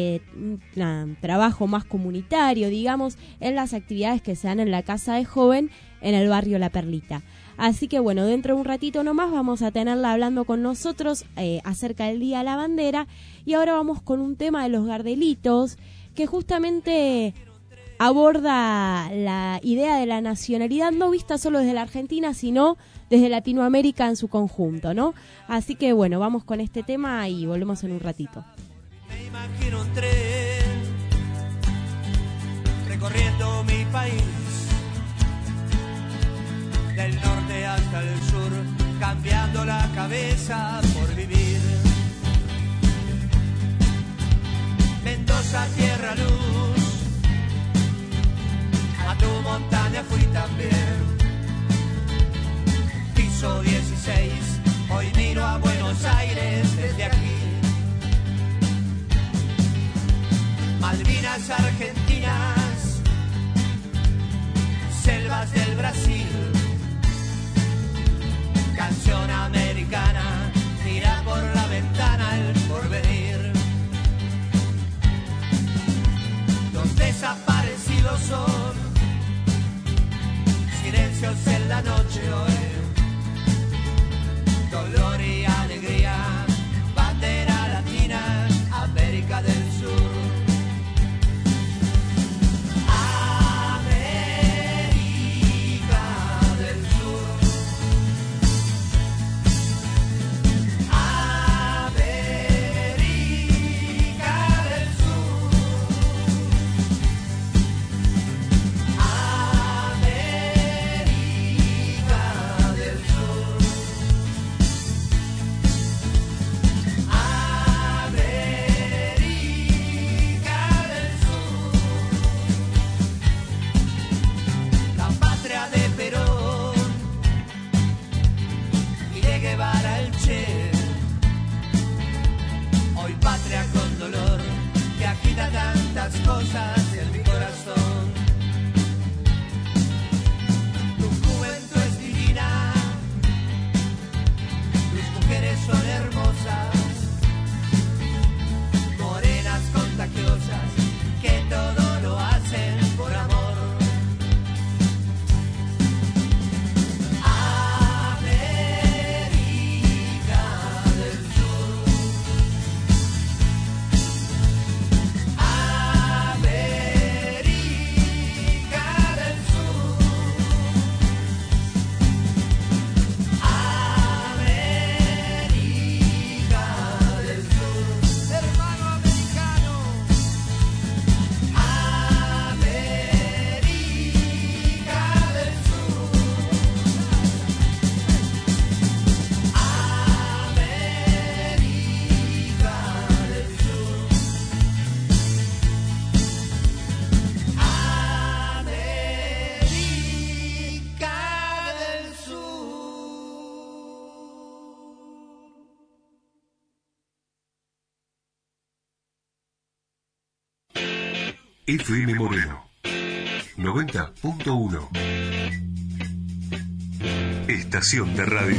un trabajo más comunitario, digamos, en las actividades que se dan en la Casa de Joven en el barrio La Perlita. Así que bueno, dentro de un ratito nomás vamos a tenerla hablando con nosotros acerca del Día de la Bandera, y ahora vamos con un tema de los Gardelitos que justamente aborda la idea de la nacionalidad, no vista solo desde la Argentina, sino desde Latinoamérica en su conjunto, ¿no? Así que bueno, vamos con este tema y volvemos en un ratito. Me imagino un tren recorriendo mi país, del norte hasta el sur, cambiando la cabeza por vivir. Mendoza, tierra, luz, a tu montaña fui también. Piso 16, hoy miro a Buenos Aires desde aquí. Malvinas argentinas, selvas del Brasil, canción americana, mira por la ventana el porvenir. Los desaparecidos son silencios en la noche hoy, dolor y alegría, bandera latina, América del Sur. Tantas cosas en mi corazón. Tu juventud es divina, tus mujeres son hermosas, morenas contagiosas, que todo lo hacen por amor. FM Moreno 90.1. Estación de radio.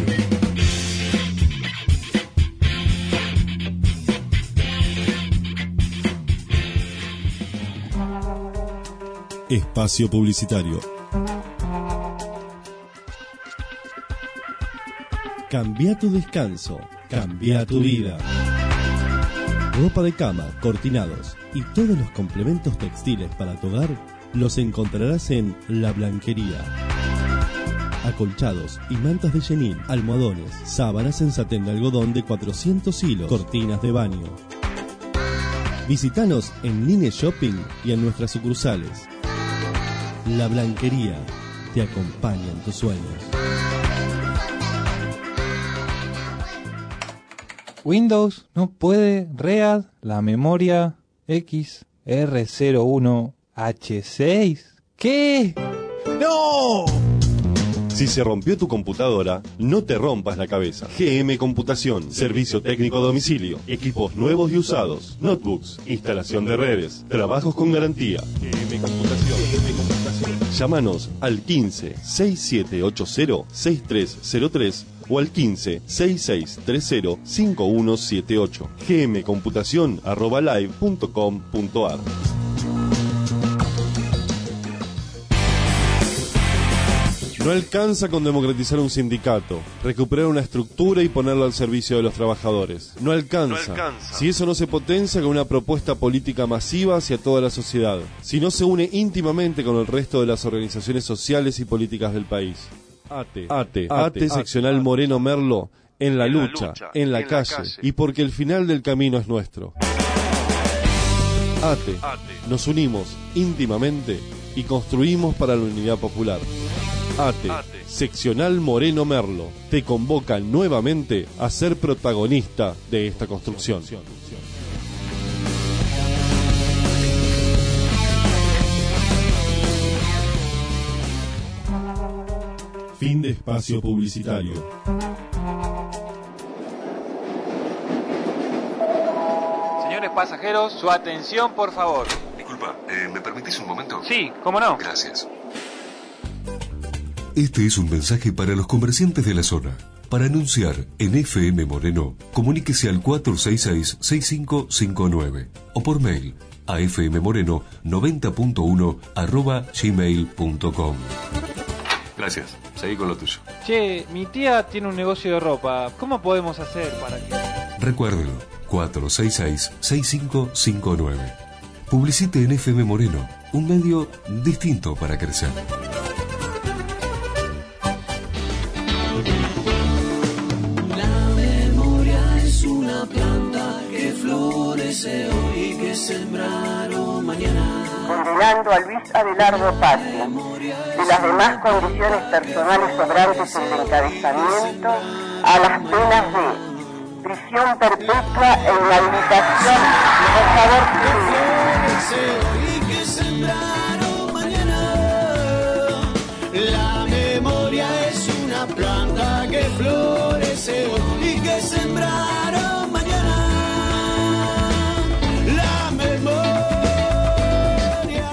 Espacio publicitario. Cambia tu descanso, cambia tu vida. Ropa de cama, cortinados y todos los complementos textiles para tu hogar los encontrarás en La Blanquería. Acolchados y mantas de chenil, almohadones, sábanas en satén de algodón de 400 hilos, cortinas de baño. Visítanos en Nine Shopping y en nuestras sucursales. La Blanquería te acompaña en tus sueños. Windows no puede READ la memoria XR01H6. ¿Qué? ¡No! Si se rompió tu computadora, no te rompas la cabeza. GM Computación, servicio técnico a domicilio, equipos nuevos y usados, notebooks, instalación de redes, trabajos con garantía. GM Computación. Llámanos al 15 6780 6303 o al 15 6630 5178. gmcomputacion@live.com.ar. No alcanza con democratizar un sindicato, recuperar una estructura y ponerlo al servicio de los trabajadores. No alcanza. Si eso no se potencia con una propuesta política masiva hacia toda la sociedad. Si no se une íntimamente con el resto de las organizaciones sociales y políticas del país. ATE seccional Moreno Merlo, en la lucha, en la calle, y porque el final del camino es nuestro. ATE, nos unimos íntimamente y construimos para la unidad popular. ATE, seccional Moreno Merlo, te convoca nuevamente a ser protagonista de esta construcción. Fin de espacio publicitario. Señores pasajeros, su atención, por favor. Disculpa, ¿me permitís un momento? Sí, ¿cómo no? Gracias. Este es un mensaje para los comerciantes de la zona. Para anunciar en FM Moreno, comuníquese al 466-6559 o por mail a fmmoreno90.1@gmail.com. Gracias, seguí con lo tuyo. Che, mi tía tiene un negocio de ropa. ¿Cómo podemos hacer para que...? Recuérdelo, 466-6559. Publicite en FM Moreno, un medio distinto para crecer. Planta que florece hoy y que sembraron mañana. Condenando a Luis Abelardo Patria de las demás condiciones personales sobrantes en el encabezamiento a las penas de prisión perpetua e inhabilitación. Por favor, y que sembraron mañana. La memoria es una planta que florece hoy y que sembraron mañana. La memoria.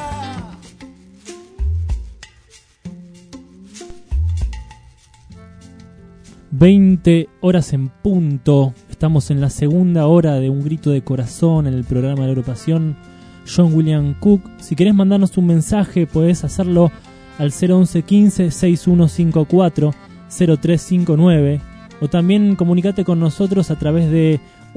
20 horas en punto. Estamos en la segunda hora de Un Grito de Corazón en el programa de la agrupación John William Cook. Si querés mandarnos un mensaje, podés hacerlo al 011 15 6154 0359, o también comunicate con nosotros a través de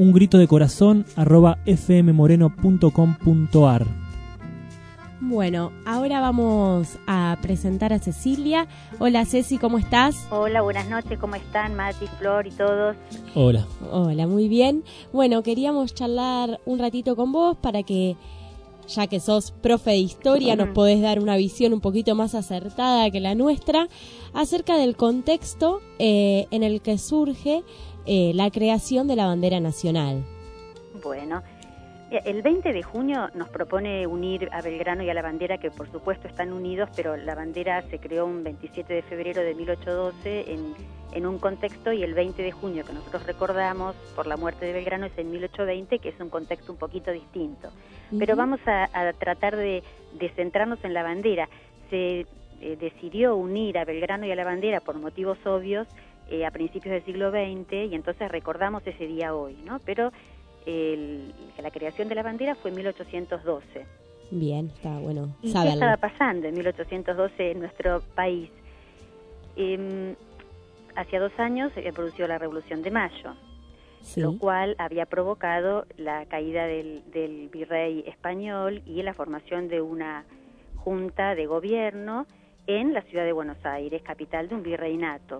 ungritodecorazon@fmmoreno.com.ar. Bueno, ahora vamos a presentar a Cecilia. Hola Ceci, ¿cómo estás? Hola, buenas noches, ¿cómo están Mati, Flor y todos? Hola. Hola, muy bien. Bueno, queríamos charlar un ratito con vos para que, ya que sos profe de historia, nos podés dar una visión un poquito más acertada que la nuestra acerca del contexto en el que surge la creación de la bandera nacional. Bueno, el 20 de junio nos propone unir a Belgrano y a la bandera, que por supuesto están unidos, pero la bandera se creó un 27 de febrero de 1812 en un contexto, y el 20 de junio que nosotros recordamos por la muerte de Belgrano es en 1820, que es un contexto un poquito distinto. Pero vamos a tratar de centrarnos en la bandera. Se decidió unir a Belgrano y a la bandera por motivos obvios a principios del siglo XX, y entonces recordamos ese día hoy, ¿no? Pero la creación de la bandera fue en 1812. Bien, está bueno ¿Y saberlo. qué estaba pasando en 1812 en nuestro país? Hacía 2 años se produjo la Revolución de Mayo, lo cual había provocado la caída del virrey español y la formación de una junta de gobierno en la ciudad de Buenos Aires, capital de un virreinato.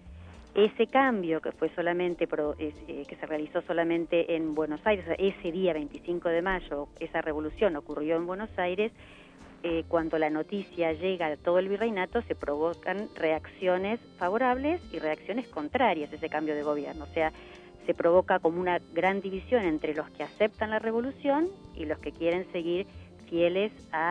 Ese cambio que fue solamente que se realizó solamente en Buenos Aires, o sea, ese día 25 de mayo, esa revolución ocurrió en Buenos Aires. Cuando la noticia llega a todo el virreinato, se provocan reacciones favorables y reacciones contrarias a ese cambio de gobierno. O sea, se provoca como una gran división entre los que aceptan la revolución y los que quieren seguir fieles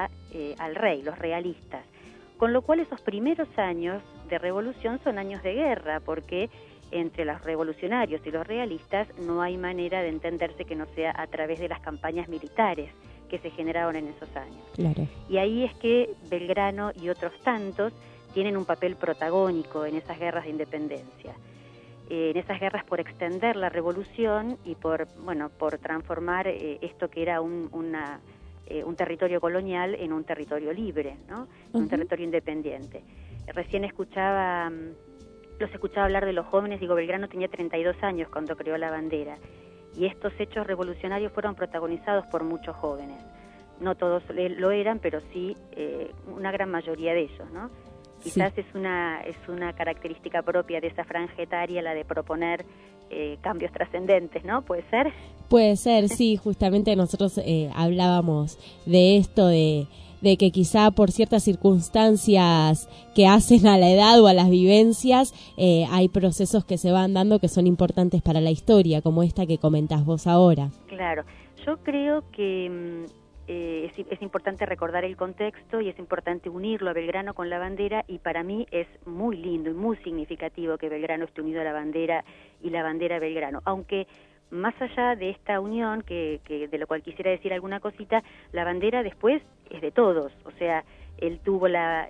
al rey, los realistas. Con lo cual esos primeros años de revolución son años de guerra, porque entre los revolucionarios y los realistas no hay manera de entenderse que no sea a través de las campañas militares que se generaron en esos años. Claro. Y ahí es que Belgrano y otros tantos tienen un papel protagónico en esas guerras de independencia, en esas guerras por extender la revolución y por transformar esto que era un territorio colonial en un territorio libre, ¿no? Un territorio independiente. Recién los escuchaba hablar de los jóvenes. Digo, Belgrano tenía 32 años cuando creó la bandera, y estos hechos revolucionarios fueron protagonizados por muchos jóvenes. No todos lo eran, pero sí una gran mayoría de ellos, ¿no? Quizás es una característica propia de esa franja etaria, la de proponer cambios trascendentes, ¿no? ¿Puede ser? Puede ser, sí. Justamente nosotros hablábamos de esto, de que quizá por ciertas circunstancias que hacen a la edad o a las vivencias, hay procesos que se van dando que son importantes para la historia, como esta que comentás vos ahora. Claro, yo creo que es importante recordar el contexto y es importante unirlo a Belgrano con la bandera, y para mí es muy lindo y muy significativo que Belgrano esté unido a la bandera y la bandera a Belgrano, aunque más allá de esta unión, que de lo cual quisiera decir alguna cosita, la bandera después es de todos. O sea, él tuvo la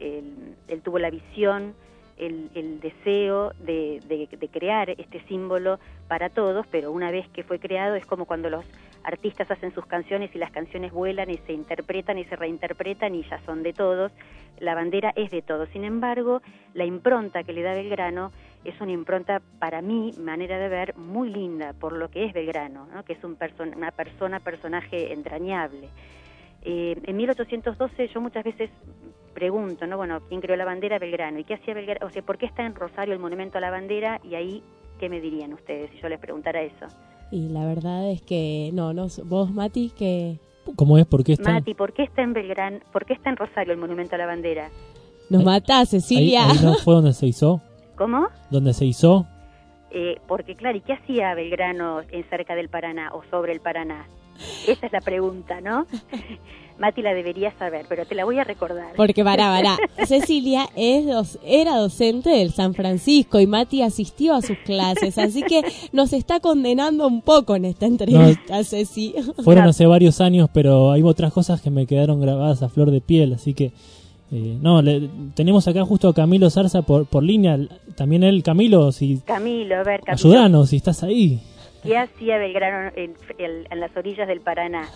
visión, el deseo de crear este símbolo para todos, pero una vez que fue creado es como cuando los artistas hacen sus canciones y las canciones vuelan y se interpretan y se reinterpretan y ya son de todos. La bandera es de todos. Sin embargo, la impronta que le da Belgrano es una impronta, para mí, manera de ver, muy linda por lo que es Belgrano, ¿no? Que es personaje entrañable. En 1812 yo muchas veces pregunto, ¿no? Bueno, ¿quién creó la bandera? Belgrano. ¿Y qué hacía Belgrano? O sea, ¿por qué está en Rosario el monumento a la bandera? Y ahí, ¿qué me dirían ustedes si yo les preguntara eso? Y la verdad es que no vos, Mati, que... ¿Cómo es? ¿Por qué está? Mati, ¿por qué está en Belgrano? ¿Por qué está en Rosario el monumento a la bandera? Nos matás, Cecilia. ¿Ahí no fue donde se hizo? ¿Cómo? ¿Dónde se hizo? Porque claro, ¿y qué hacía Belgrano en cerca del Paraná o sobre el Paraná? Esa es la pregunta, ¿no? Mati la debería saber, pero te la voy a recordar. Porque pará. Cecilia era docente del San Francisco y Mati asistió a sus clases, así que nos está condenando un poco en esta entrevista, Ceci. Fueron hace varios años, pero hay otras cosas que me quedaron grabadas a flor de piel, así que... tenemos acá justo a Camilo Zarza por línea. También él, Camilo, Camilo, a ver, Camilo. Ayúdanos si estás ahí. ¿Qué hacía Belgrano en las orillas del Paraná?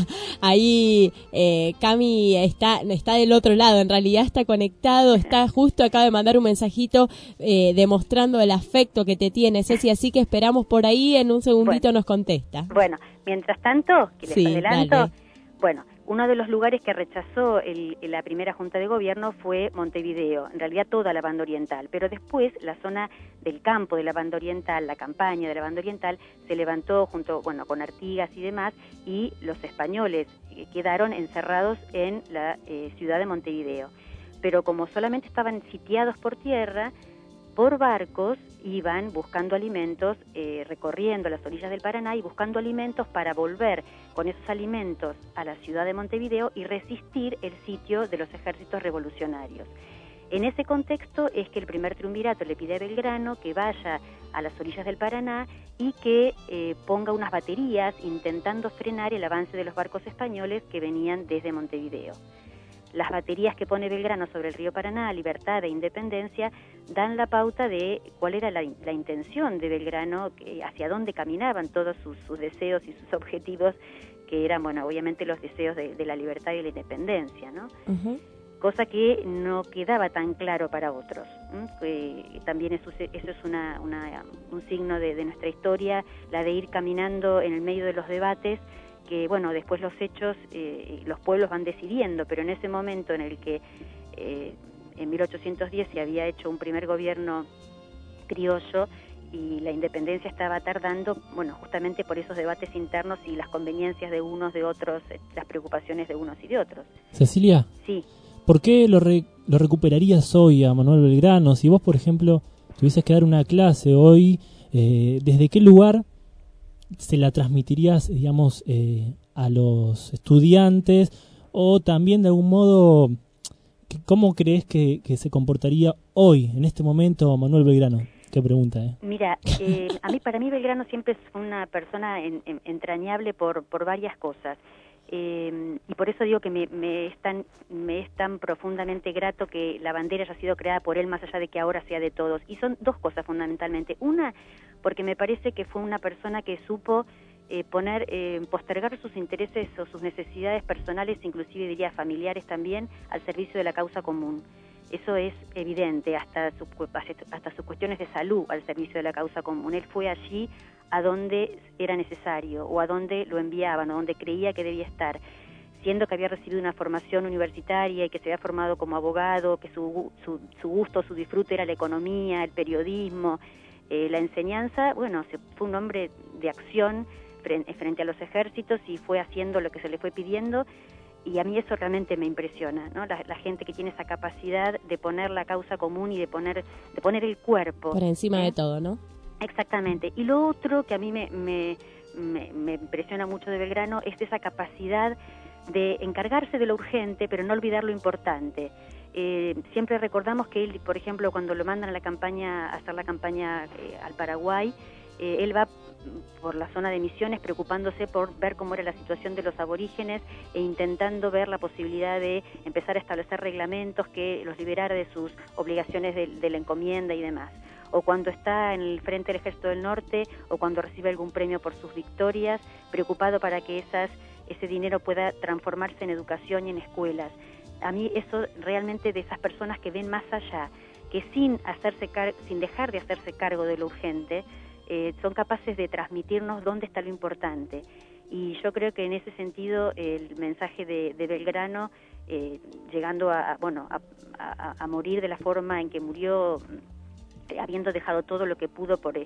Ahí Cami está del otro lado, en realidad está conectado, está justo, acaba de mandar un mensajito demostrando el afecto que te tiene, Ceci, así que esperamos por ahí, en un segundito nos contesta. Bueno, mientras tanto, que les adelanto, dale. Bueno, uno de los lugares que rechazó la primera Junta de Gobierno fue Montevideo, en realidad toda la banda oriental, pero después la zona del campo de la banda oriental, la campaña de la banda oriental, se levantó junto, con Artigas y demás, y los españoles quedaron encerrados en la ciudad de Montevideo. Pero como solamente estaban sitiados por tierra, por barcos iban buscando alimentos, recorriendo las orillas del Paraná y buscando alimentos para volver con esos alimentos a la ciudad de Montevideo y resistir el sitio de los ejércitos revolucionarios. En ese contexto es que el primer triunvirato le pide a Belgrano que vaya a las orillas del Paraná y que ponga unas baterías intentando frenar el avance de los barcos españoles que venían desde Montevideo. Las baterías que pone Belgrano sobre el río Paraná, Libertad e Independencia, dan la pauta de cuál era la intención de Belgrano, hacia dónde caminaban todos sus deseos y sus objetivos, que eran, obviamente los deseos de la libertad y la independencia, ¿no? Uh-huh. Cosa que no quedaba tan claro para otros. También eso es un signo de nuestra historia, la de ir caminando en el medio de los debates, que después los hechos, los pueblos van decidiendo, pero en ese momento en el que en 1810 se había hecho un primer gobierno criollo y la independencia estaba tardando, justamente por esos debates internos y las conveniencias de unos, de otros, las preocupaciones de unos y de otros. Cecilia, sí. ¿Por qué lo recuperarías hoy a Manuel Belgrano? Si vos, por ejemplo, tuvieses que dar una clase hoy, ¿desde qué lugar se la transmitirías, digamos, a los estudiantes? O también, de algún modo, ¿cómo crees que se comportaría hoy, en este momento, Manuel Belgrano? Qué pregunta, ¿eh? Mira, para mí Belgrano siempre es una persona entrañable por varias cosas. Y por eso digo que me es tan profundamente grato que la bandera haya sido creada por él, más allá de que ahora sea de todos. Y son dos cosas fundamentalmente. Una, porque me parece que fue una persona que supo postergar sus intereses o sus necesidades personales, inclusive diría familiares también, al servicio de la causa común. Eso es evidente, hasta sus cuestiones de salud al servicio de la causa común. Él fue allí a donde era necesario o a donde lo enviaban o donde creía que debía estar, siendo que había recibido una formación universitaria y que se había formado como abogado, que su gusto, su disfrute era la economía, el periodismo, la enseñanza. Fue un hombre de acción frente a los ejércitos y fue haciendo lo que se le fue pidiendo. Y a mí eso realmente me impresiona, ¿no? La gente que tiene esa capacidad de poner la causa común y de poner el cuerpo por encima de todo, ¿no? Exactamente. Y lo otro que a mí me impresiona mucho de Belgrano es esa capacidad de encargarse de lo urgente, pero no olvidar lo importante. Siempre recordamos que él, por ejemplo, cuando lo mandan a hacer la campaña al Paraguay, él va por la zona de Misiones preocupándose por ver cómo era la situación de los aborígenes e intentando ver la posibilidad de empezar a establecer reglamentos que los liberara de sus obligaciones de la encomienda y demás. O cuando está en el frente del Ejército del Norte, o cuando recibe algún premio por sus victorias, preocupado para que ese dinero pueda transformarse en educación y en escuelas. A mí eso realmente, de esas personas que ven más allá, que sin dejar de hacerse cargo de lo urgente, son capaces de transmitirnos dónde está lo importante. Y yo creo que en ese sentido el mensaje de Belgrano, llegando a morir de la forma en que murió, habiendo dejado todo lo que pudo por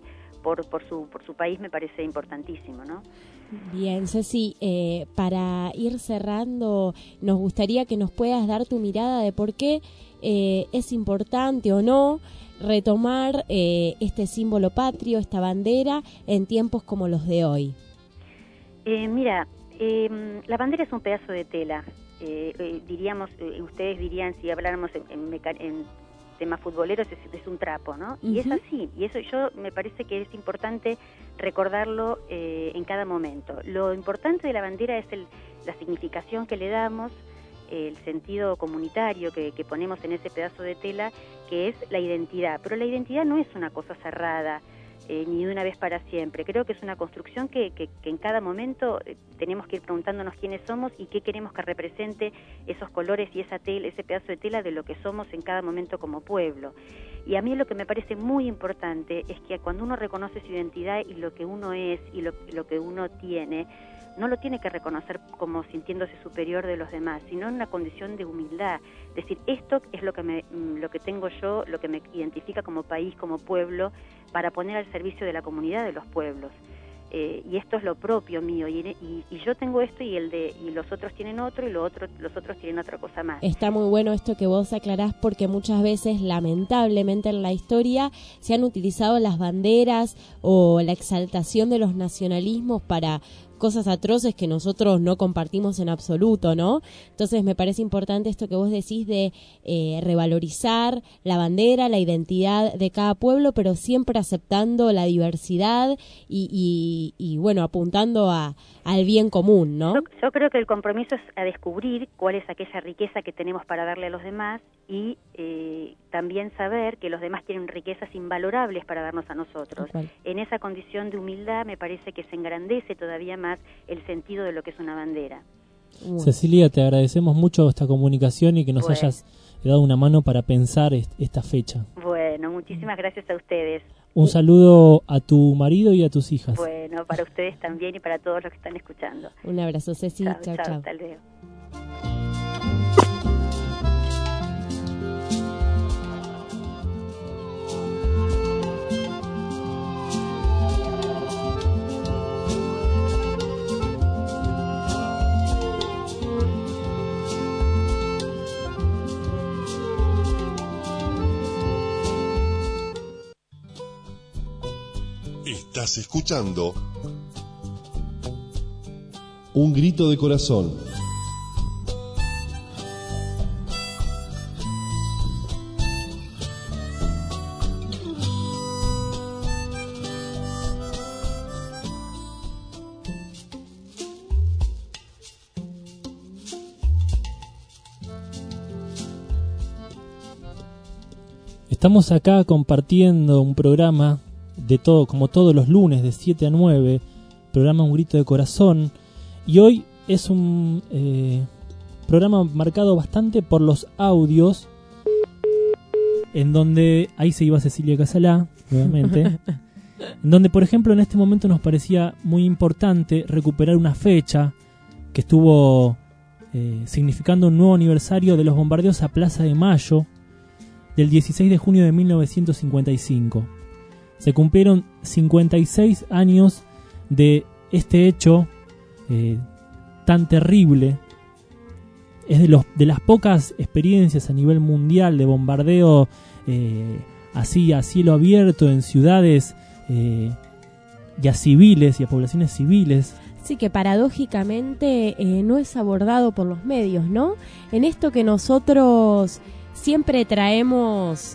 su país, me parece importantísimo, ¿no? Bien, Ceci, para ir cerrando, nos gustaría que nos puedas dar tu mirada de por qué es importante o no retomar este símbolo patrio, esta bandera, en tiempos como los de hoy. Mira, la bandera es un pedazo de tela. Diríamos, ustedes dirían, si habláramos en temas futboleros, es un trapo, ¿no? Uh-huh. Y es así, y eso me parece que es importante recordarlo en cada momento. Lo importante de la bandera es la significación que le damos, el sentido comunitario que ponemos en ese pedazo de tela, que es la identidad. Pero la identidad no es una cosa cerrada, ni de una vez para siempre. Creo que es una construcción que en cada momento tenemos que ir preguntándonos quiénes somos y qué queremos que represente esos colores y esa tela, ese pedazo de tela de lo que somos en cada momento como pueblo. Y a mí lo que me parece muy importante es que cuando uno reconoce su identidad y lo que uno es y lo que uno tiene, no lo tiene que reconocer como sintiéndose superior de los demás, sino en una condición de humildad. Es decir, esto es lo que tengo yo, lo que me identifica como país, como pueblo, para poner al servicio de la comunidad de los pueblos. Y esto es lo propio mío, y yo tengo esto y los otros tienen otro, y los otros tienen otra cosa más. Está muy bueno esto que vos aclarás, porque muchas veces, lamentablemente, en la historia se han utilizado las banderas o la exaltación de los nacionalismos para cosas atroces que nosotros no compartimos en absoluto, ¿no? Entonces me parece importante esto que vos decís de revalorizar la bandera, la identidad de cada pueblo, pero siempre aceptando la diversidad y bueno, apuntando al bien común, ¿no? Yo creo que el compromiso es a descubrir cuál es aquella riqueza que tenemos para darle a los demás y también saber que los demás tienen riquezas invalorables para darnos a nosotros. En esa condición de humildad me parece que se engrandece todavía más el sentido de lo que es una bandera. Cecilia, te agradecemos mucho esta comunicación y que nos hayas dado una mano para pensar esta fecha. Bueno, muchísimas gracias a ustedes. Un saludo a tu marido y a tus hijas. Bueno, para ustedes también y para todos los que están escuchando. Un abrazo, Ceci. Chao, chao. Hasta luego. Estás escuchando Un Grito de Corazón. Estamos acá compartiendo un programa como todos los lunes de 7 a 9, programa Un Grito de Corazón, y hoy es un programa marcado bastante por los audios, en donde, ahí se iba Cecilia Casalá, nuevamente, en donde, por ejemplo, en este momento nos parecía muy importante recuperar una fecha que estuvo significando un nuevo aniversario de los bombardeos a Plaza de Mayo, del 16 de junio de 1955. Se cumplieron 56 años de este hecho tan terrible. Es de las pocas experiencias a nivel mundial de bombardeo así a cielo abierto en ciudades y a civiles y a poblaciones civiles. Sí, que paradójicamente no es abordado por los medios, ¿no? En esto que nosotros siempre traemos,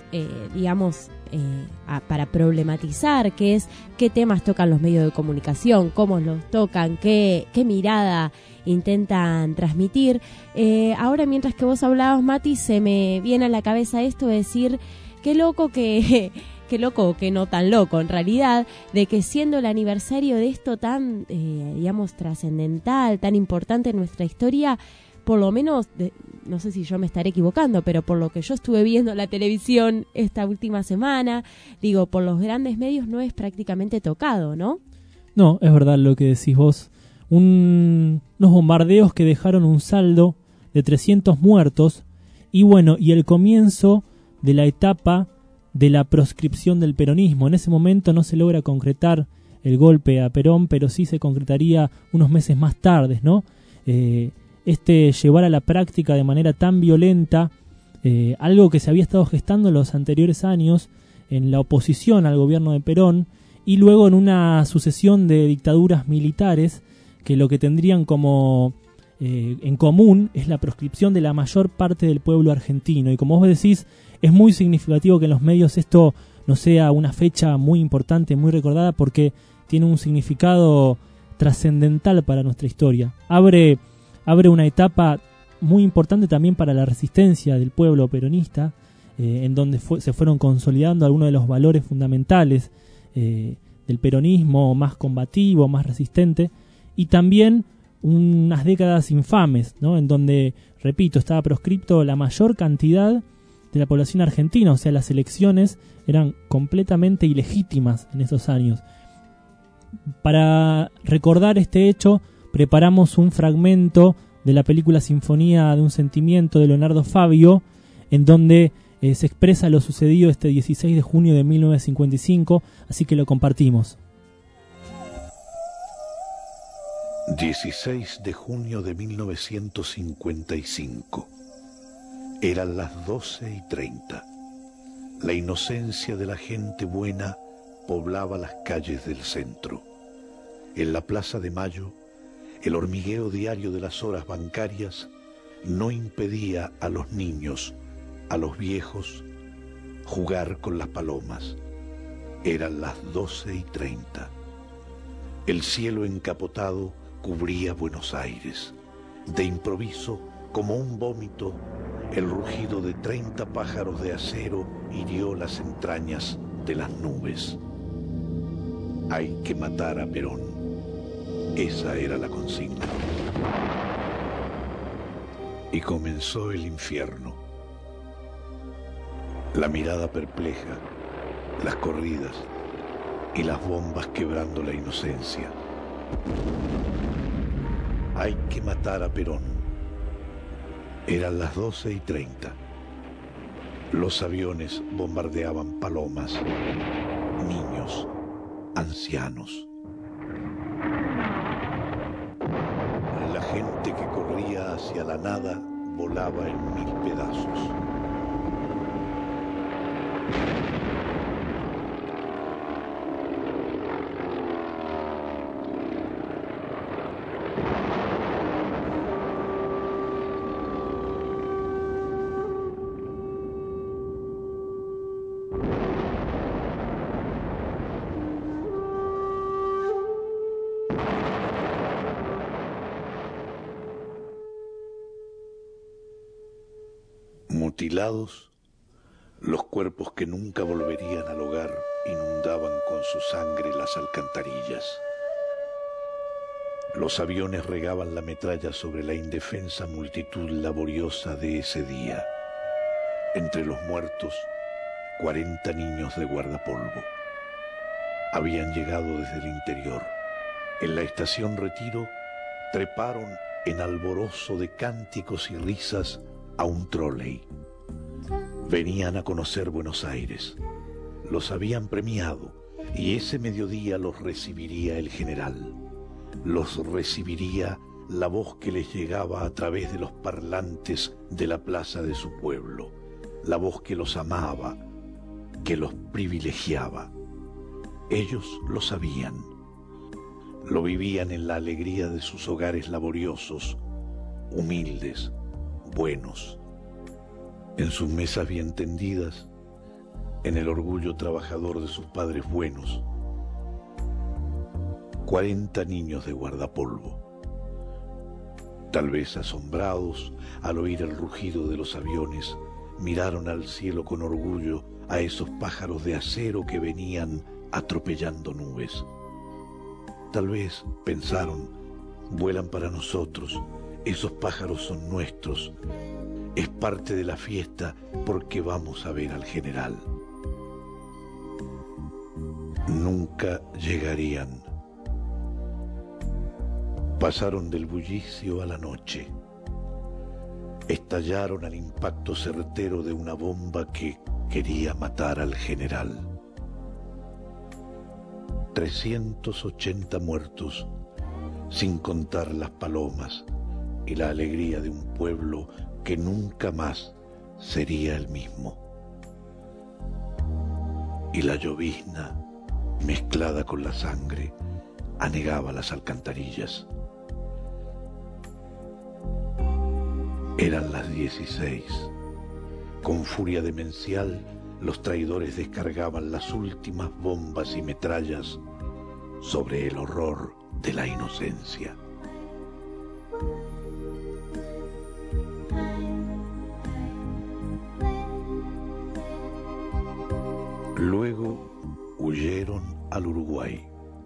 para problematizar, que es qué temas tocan los medios de comunicación, cómo los tocan, qué mirada intentan transmitir. Ahora, mientras que vos hablabas, Mati, se me viene a la cabeza esto de decir, qué loco que no tan loco en realidad, de que siendo el aniversario de esto tan, trascendental, tan importante en nuestra historia, por lo menos, no sé si yo me estaré equivocando, pero por lo que yo estuve viendo en la televisión esta última semana, por los grandes medios no es prácticamente tocado, ¿no? No, es verdad lo que decís vos. Unos bombardeos que dejaron un saldo de 300 muertos y el comienzo de la etapa de la proscripción del peronismo. En ese momento no se logra concretar el golpe a Perón, pero sí se concretaría unos meses más tarde, ¿no? Llevar a la práctica de manera tan violenta algo que se había estado gestando en los anteriores años en la oposición al gobierno de Perón y luego en una sucesión de dictaduras militares que lo que tendrían como en común es la proscripción de la mayor parte del pueblo argentino. Y como vos decís, es muy significativo que en los medios esto no sea una fecha muy importante, muy recordada, porque tiene un significado trascendental para nuestra historia. Abre una etapa muy importante también para la resistencia del pueblo peronista, en donde se fueron consolidando algunos de los valores fundamentales del peronismo más combativo, más resistente, y también unas décadas infames, ¿no? En donde, repito, estaba proscripto la mayor cantidad de la población argentina, o sea, las elecciones eran completamente ilegítimas en esos años. Para recordar este hecho, preparamos un fragmento de la película Sinfonía de un Sentimiento de Leonardo Fabio, en donde se expresa lo sucedido este 16 de junio de 1955, así que lo compartimos. 16 de junio de 1955. Eran las 12:30. La inocencia de la gente buena poblaba las calles del centro. En la Plaza de Mayo, el hormigueo diario de las horas bancarias no impedía a los niños, a los viejos, jugar con las palomas. Eran las 12:30. El cielo encapotado cubría Buenos Aires. De improviso, como un vómito, el rugido de 30 pájaros de acero hirió las entrañas de las nubes. Hay que matar a Perón. Esa era la consigna. Y comenzó el infierno. La mirada perpleja, las corridas y las bombas quebrando la inocencia. Hay que matar a Perón. Eran las 12:30. Los aviones bombardeaban palomas, niños, ancianos. La gente que corría hacia la nada volaba en 1000 pedazos. Mutilados, los cuerpos que nunca volverían al hogar inundaban con su sangre las alcantarillas. Los aviones regaban la metralla sobre la indefensa multitud laboriosa de ese día. Entre los muertos, 40 niños de guardapolvo. Habían llegado desde el interior. En la estación Retiro, treparon en alborozo de cánticos y risas a un tróley. Venían a conocer Buenos Aires. Los habían premiado y ese mediodía los recibiría el general. Los recibiría la voz que les llegaba a través de los parlantes de la plaza de su pueblo, la voz que los amaba, que los privilegiaba. Ellos lo sabían. Lo vivían en la alegría de sus hogares laboriosos, humildes, buenos, en sus mesas bien tendidas, en el orgullo trabajador de sus padres buenos. 40 niños de guardapolvo. Tal vez asombrados al oír el rugido de los aviones, miraron al cielo con orgullo a esos pájaros de acero que venían atropellando nubes. Tal vez pensaron, vuelan para nosotros, esos pájaros son nuestros, es parte de la fiesta porque vamos a ver al general. Nunca llegarían. Pasaron del bullicio a la noche. Estallaron al impacto certero de una bomba que quería matar al general. 380 muertos, sin contar las palomas y la alegría de un pueblo que nunca más sería el mismo. Y la llovizna, mezclada con la sangre, anegaba las alcantarillas. Eran las 16. Con furia demencial, los traidores descargaban las últimas bombas y metrallas sobre el horror de la inocencia. Luego huyeron al Uruguay.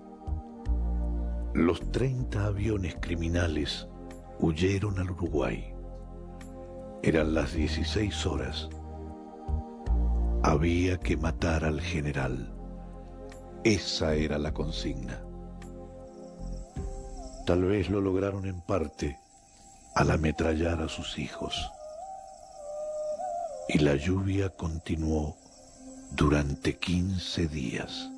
Los 30 aviones criminales huyeron al Uruguay. Eran las 16 horas. Había que matar al general. Esa era la consigna. Tal vez lo lograron en parte al ametrallar a sus hijos. Y la lluvia continuó durante 15 días.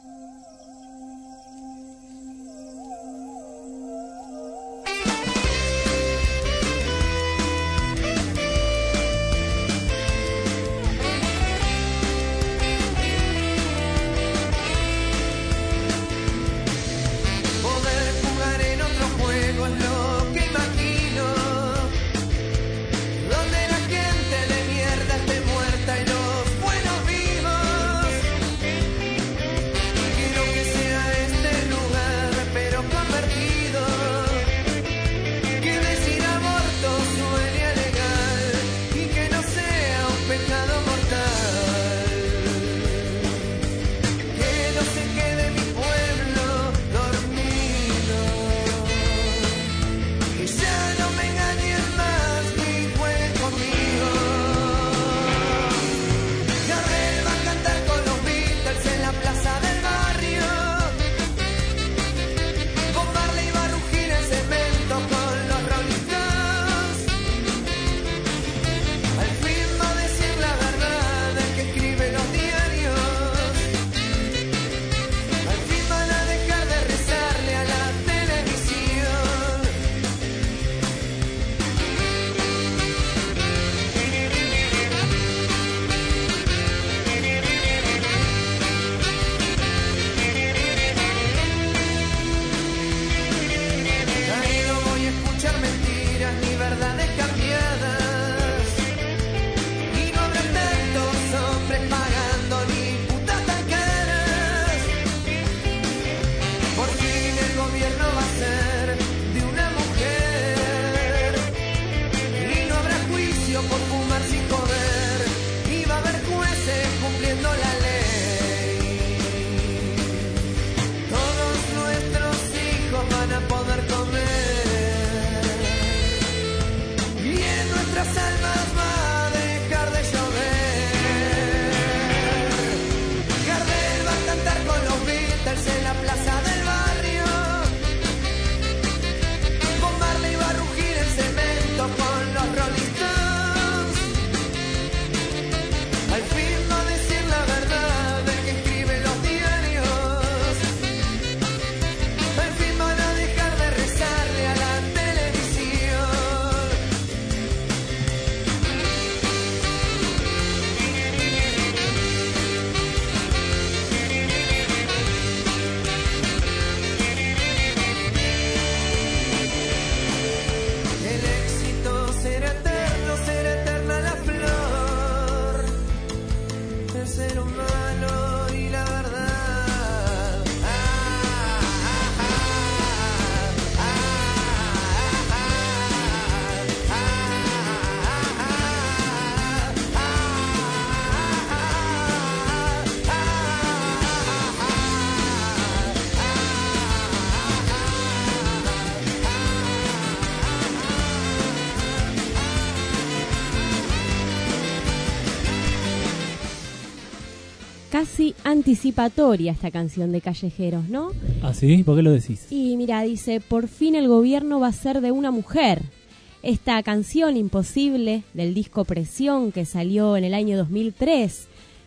Casi anticipatoria esta canción de Callejeros, ¿no? ¿Ah, sí? ¿Por qué lo decís? Y mira, dice, por fin el gobierno va a ser de una mujer. Esta canción Imposible del disco Presión que salió en el año 2003,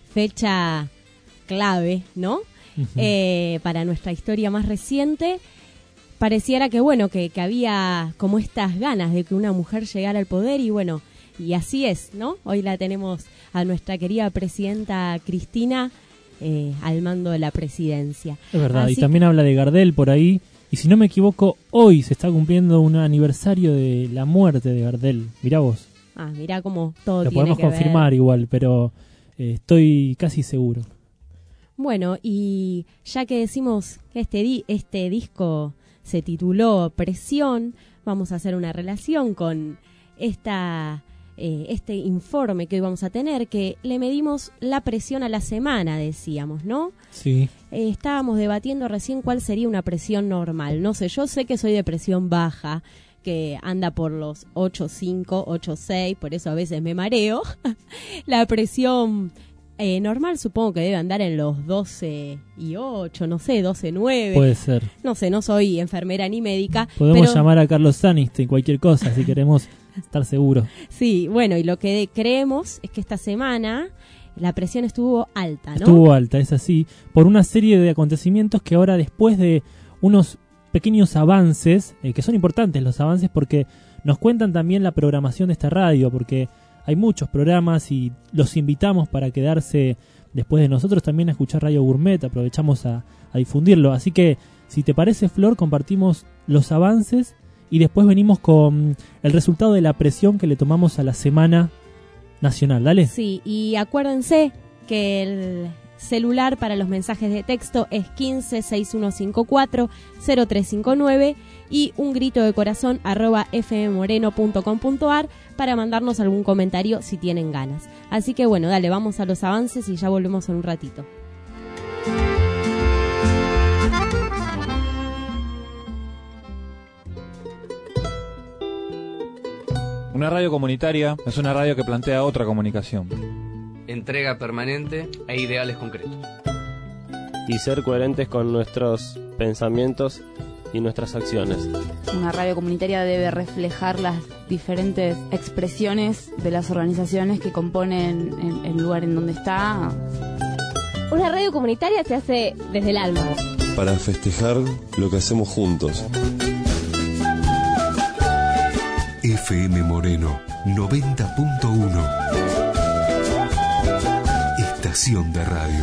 fecha clave, ¿no? Para nuestra historia más reciente, pareciera que bueno, que había como estas ganas de que una mujer llegara al poder y bueno, y así es, ¿no? Hoy la tenemos a nuestra querida presidenta Cristina al mando de la presidencia. Es verdad, así y también habla de Gardel por ahí, y si no me equivoco, hoy se está cumpliendo un aniversario de la muerte de Gardel. Mirá vos. Ah, mirá cómo todo lo tiene podemos que confirmar ver. Igual, pero estoy casi seguro. Bueno, y ya que decimos que este disco se tituló Presión, vamos a hacer una relación con esta este informe que hoy vamos a tener, que le medimos la presión a la semana, decíamos, ¿no? Sí. Estábamos debatiendo recién cuál sería una presión normal. No sé, yo sé que soy de presión baja, que anda por los 8.5, 8.6, por eso a veces me mareo. La presión normal supongo que debe andar en los 12.8, no sé, 12.9. Puede ser. No sé, no soy enfermera ni médica. Podemos llamar a Carlos Saniste, cualquier cosa, si queremos estar seguros. Sí, bueno, y lo que creemos es que esta semana la presión estuvo alta, ¿no? Estuvo alta, es así, por una serie de acontecimientos que ahora, después de unos pequeños avances, que son importantes los avances porque nos cuentan también la programación de esta radio, porque hay muchos programas y los invitamos para quedarse después de nosotros también a escuchar Radio Gourmet, aprovechamos a difundirlo. Así que, si te parece, Flor, compartimos los avances y después venimos con el resultado de la presión que le tomamos a la Semana Nacional. Dale. Sí, y acuérdense que el celular para los mensajes de texto es 1561540359 y un grito de corazón @fmmoreno.com.ar para mandarnos algún comentario si tienen ganas. Así que bueno, dale, vamos a los avances y ya volvemos en un ratito. Una radio comunitaria es una radio que plantea otra comunicación. Entrega permanente e ideales concretos. Y ser coherentes con nuestros pensamientos y nuestras acciones. Una radio comunitaria debe reflejar las diferentes expresiones de las organizaciones que componen el lugar en donde está. Una radio comunitaria se hace desde el alma. Para festejar lo que hacemos juntos. FM Moreno 90.1. Estación de radio.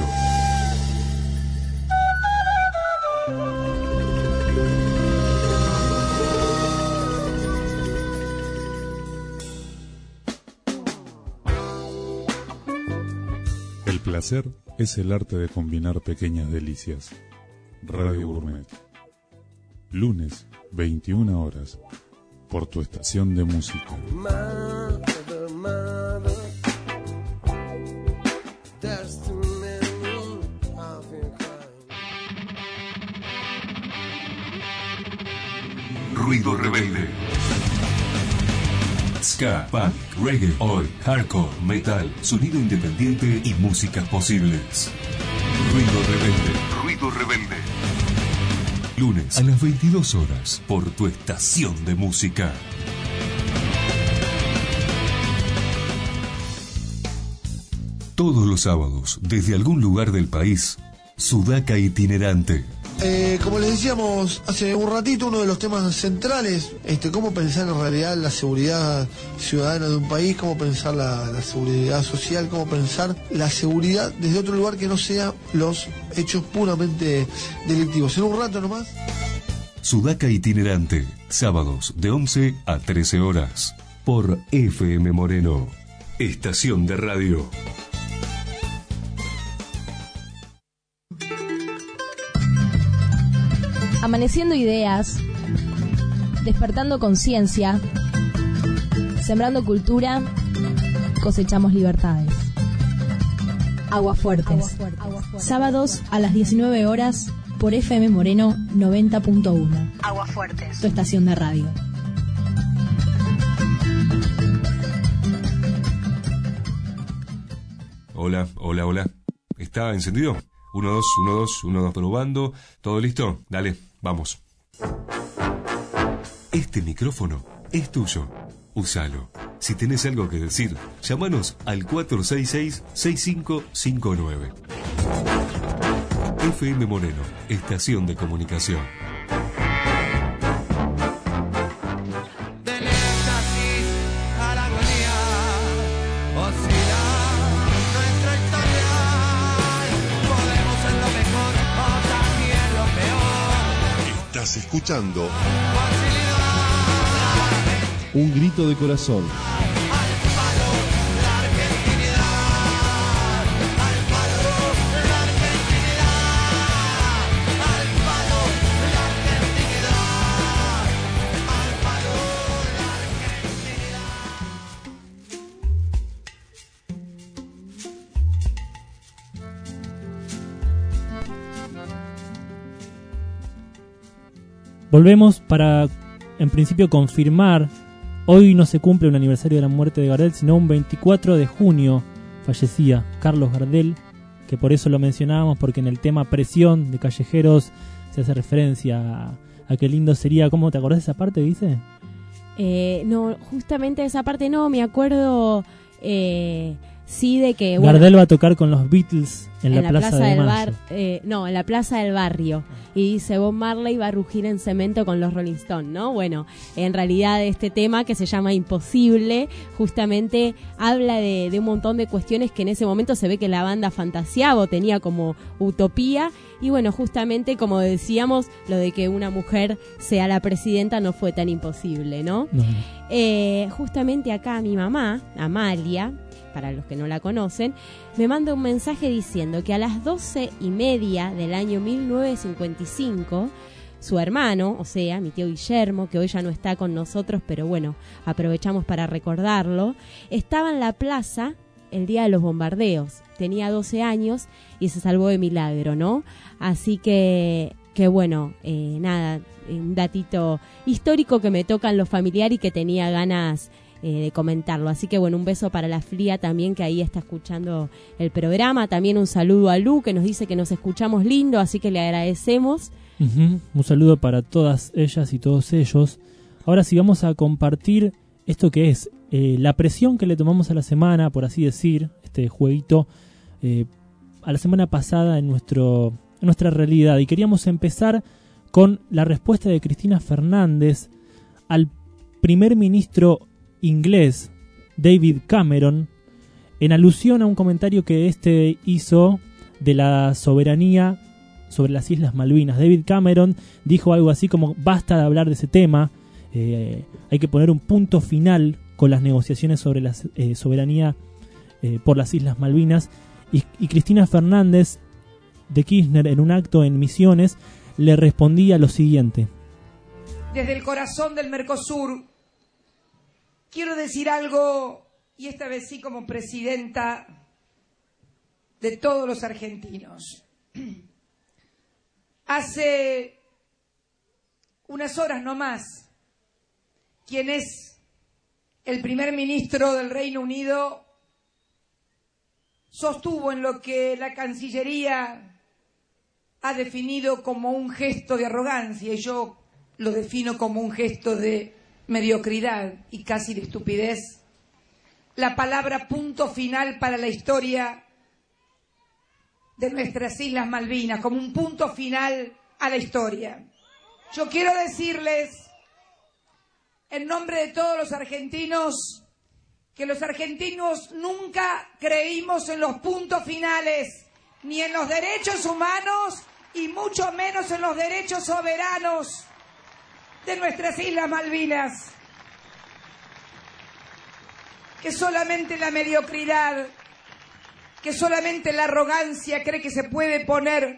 El placer es el arte de combinar pequeñas delicias. Radio Gourmet. Lunes, 21 horas. Por tu estación de música. Ruido rebelde. Ska, punk, reggae, oi, hardcore, metal, sonido independiente y músicas posibles. Ruido rebelde. Ruido rebelde. Lunes a las 22 horas por tu estación de música. Todos los sábados, desde algún lugar del país, Sudaca itinerante. Como les decíamos hace un ratito, uno de los temas centrales, cómo pensar en realidad la seguridad ciudadana de un país, cómo pensar la seguridad social, cómo pensar la seguridad desde otro lugar que no sea los hechos puramente delictivos. En un rato nomás. Sudaca itinerante, sábados de 11 a 13 horas, por FM Moreno, estación de radio. Amaneciendo ideas, despertando conciencia, sembrando cultura, cosechamos libertades. Aguafuertes. Sábados a las 19 horas por FM Moreno 90.1. Aguafuertes. Tu estación de radio. Hola, hola, hola. ¿Está encendido? 1, 2, 1, 2, 1, 2, probando. ¿Todo listo? Dale, vamos. Este micrófono es tuyo. Úsalo. Si tenés algo que decir, llámanos al 466-6559. FM Moreno, estación de comunicación. Estás escuchando Un grito de corazón. Volvemos para, en principio, confirmar. Hoy no se cumple un aniversario de la muerte de Gardel, sino un 24 de junio fallecía Carlos Gardel, que por eso lo mencionábamos, porque en el tema Presión de Callejeros se hace referencia a qué lindo sería. ¿Cómo te acordás de esa parte, dice? No, justamente de esa parte no, me acuerdo sí de que... Bueno, Gardel va a tocar con los Beatles en la Plaza de Mayo. En la Plaza del Barrio. Y dice, Bob Marley va a rugir en cemento con los Rolling Stones, ¿no? Bueno, en realidad este tema que se llama Imposible, justamente habla de un montón de cuestiones que en ese momento se ve que la banda fantaseaba o tenía como utopía. Y bueno, justamente como decíamos, lo de que una mujer sea la presidenta no fue tan imposible, ¿no? Justamente acá mi mamá, Amalia, para los que no la conocen, me manda un mensaje diciendo que a las 12:30 del año 1955, su hermano, o sea, mi tío Guillermo, que hoy ya no está con nosotros, pero bueno, aprovechamos para recordarlo, estaba en la plaza el día de los bombardeos. Tenía 12 años y se salvó de milagro, ¿no? Así que bueno, nada, un datito histórico que me toca en lo familiar y que tenía ganas de comentarlo. Así que bueno, un beso para la Fría también, que ahí está escuchando el programa. También un saludo a Lu, que nos dice que nos escuchamos lindo, así que le agradecemos. Un saludo para todas ellas y todos ellos. Ahora sí vamos a compartir esto que es la presión que le tomamos a la semana, por así decir, este jueguito a la semana pasada en nuestra realidad. Y queríamos empezar con la respuesta de Cristina Fernández al primer ministro inglés David Cameron, en alusión a un comentario que este hizo de la soberanía sobre las Islas Malvinas. David Cameron dijo algo así como: basta de hablar de ese tema, hay que poner un punto final con las negociaciones sobre la soberanía por las Islas Malvinas. Y Cristina Fernández de Kirchner, en un acto en Misiones, le respondía lo siguiente: desde el corazón del Mercosur quiero decir algo, y esta vez sí como presidenta de todos los argentinos. Hace unas horas nomás, quien es el primer ministro del Reino Unido sostuvo en lo que la Cancillería ha definido como un gesto de arrogancia, y yo lo defino como un gesto de mediocridad y casi de estupidez, la palabra punto final para la historia de nuestras Islas Malvinas, como un punto final a la historia. Yo quiero decirles, en nombre de todos los argentinos, que los argentinos nunca creímos en los puntos finales, ni en los derechos humanos, y mucho menos en los derechos soberanos de nuestras Islas Malvinas. Que solamente la mediocridad, que solamente la arrogancia cree que se puede poner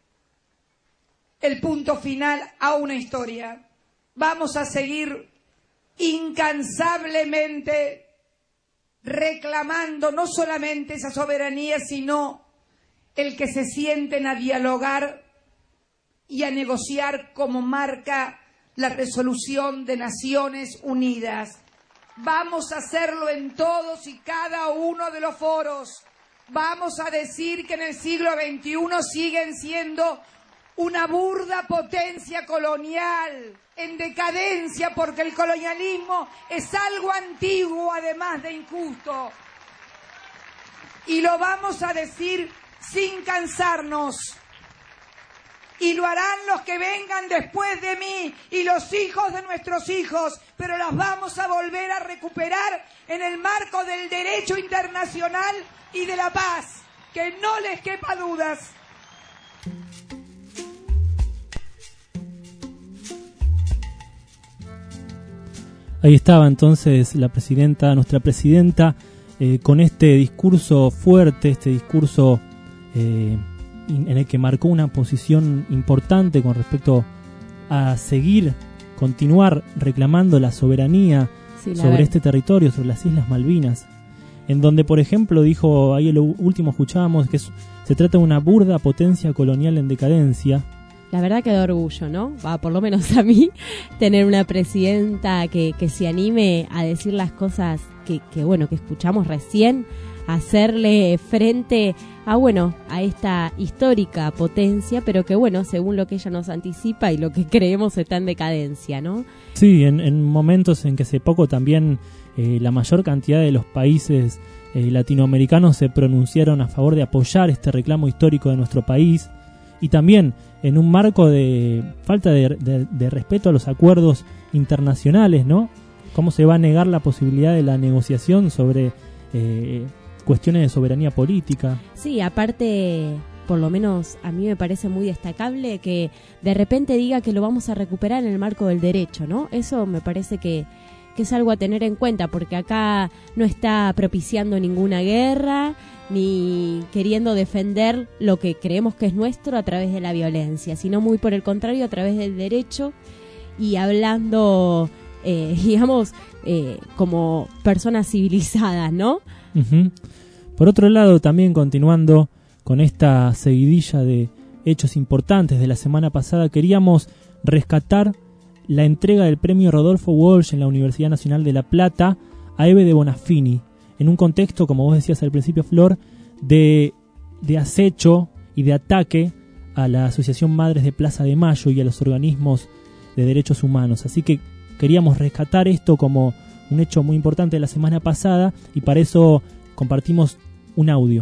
el punto final a una historia. Vamos a seguir incansablemente reclamando no solamente esa soberanía, sino el que se sienten a dialogar y a negociar como marca la resolución de Naciones Unidas. Vamos a hacerlo en todos y cada uno de los foros. Vamos a decir que en el siglo XXI siguen siendo una burda potencia colonial, en decadencia, porque el colonialismo es algo antiguo, además de injusto. Y lo vamos a decir sin cansarnos. Y lo harán los que vengan después de mí y los hijos de nuestros hijos, pero las vamos a volver a recuperar en el marco del derecho internacional y de la paz, que no les quepa dudas. Ahí estaba entonces la presidenta, nuestra presidenta, con este discurso fuerte, este discurso en el que marcó una posición importante con respecto a continuar reclamando la soberanía sobre este territorio, sobre las Islas Malvinas, en donde, por ejemplo, dijo, ahí lo último escuchábamos, que se trata de una burda potencia colonial en decadencia, La verdad que da orgullo, ¿no? Por lo menos a mí, tener una presidenta que se anime a decir las cosas que escuchamos recién, hacerle frente a esta histórica potencia, pero que según lo que ella nos anticipa y lo que creemos está en decadencia, ¿no? Sí, en momentos en que hace poco también la mayor cantidad de los países latinoamericanos se pronunciaron a favor de apoyar este reclamo histórico de nuestro país, y también en un marco de falta de respeto a los acuerdos internacionales, ¿no? ¿Cómo se va a negar la posibilidad de la negociación sobre cuestiones de soberanía política? Sí, aparte, por lo menos a mí me parece muy destacable que de repente diga que lo vamos a recuperar en el marco del derecho, ¿no? Eso me parece que es algo a tener en cuenta, porque acá no está propiciando ninguna guerra ni queriendo defender lo que creemos que es nuestro a través de la violencia, sino muy por el contrario, a través del derecho, y hablando, como personas civilizadas, ¿no? Uh-huh. Por otro lado, también continuando con esta seguidilla de hechos importantes de la semana pasada, queríamos rescatar la entrega del premio Rodolfo Walsh en la Universidad Nacional de La Plata a Eve de Bonafini, en un contexto, como vos decías al principio, Flor, de acecho y de ataque a la Asociación Madres de Plaza de Mayo y a los organismos de derechos humanos. Así que queríamos rescatar esto como un hecho muy importante de la semana pasada, y para eso compartimos un audio.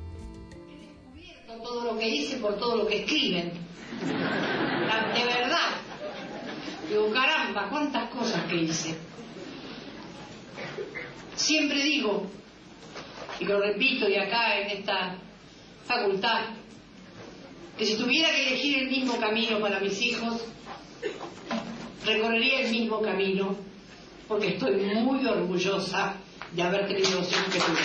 Por todo lo que hice, por todo lo que escriben. De verdad. Digo, caramba, cuántas cosas que hice. Siempre digo, y lo repito y acá en esta facultad, que si tuviera que elegir el mismo camino para mis hijos, recorrería el mismo camino, porque estoy muy orgullosa de haber tenido los hijos que tuve.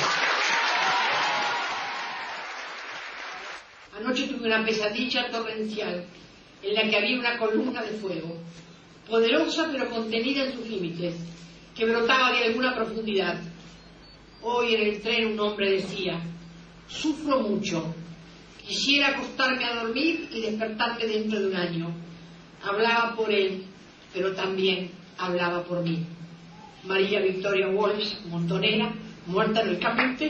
Anoche tuve una pesadilla torrencial en la que había una columna de fuego, poderosa pero contenida en sus límites, que brotaba de alguna profundidad. Hoy en el tren un hombre decía: sufro mucho, quisiera acostarme a dormir y despertarme dentro de un año. Hablaba por él, pero también hablaba por mí. María Victoria Walsh, montonera, muerta en el Campete.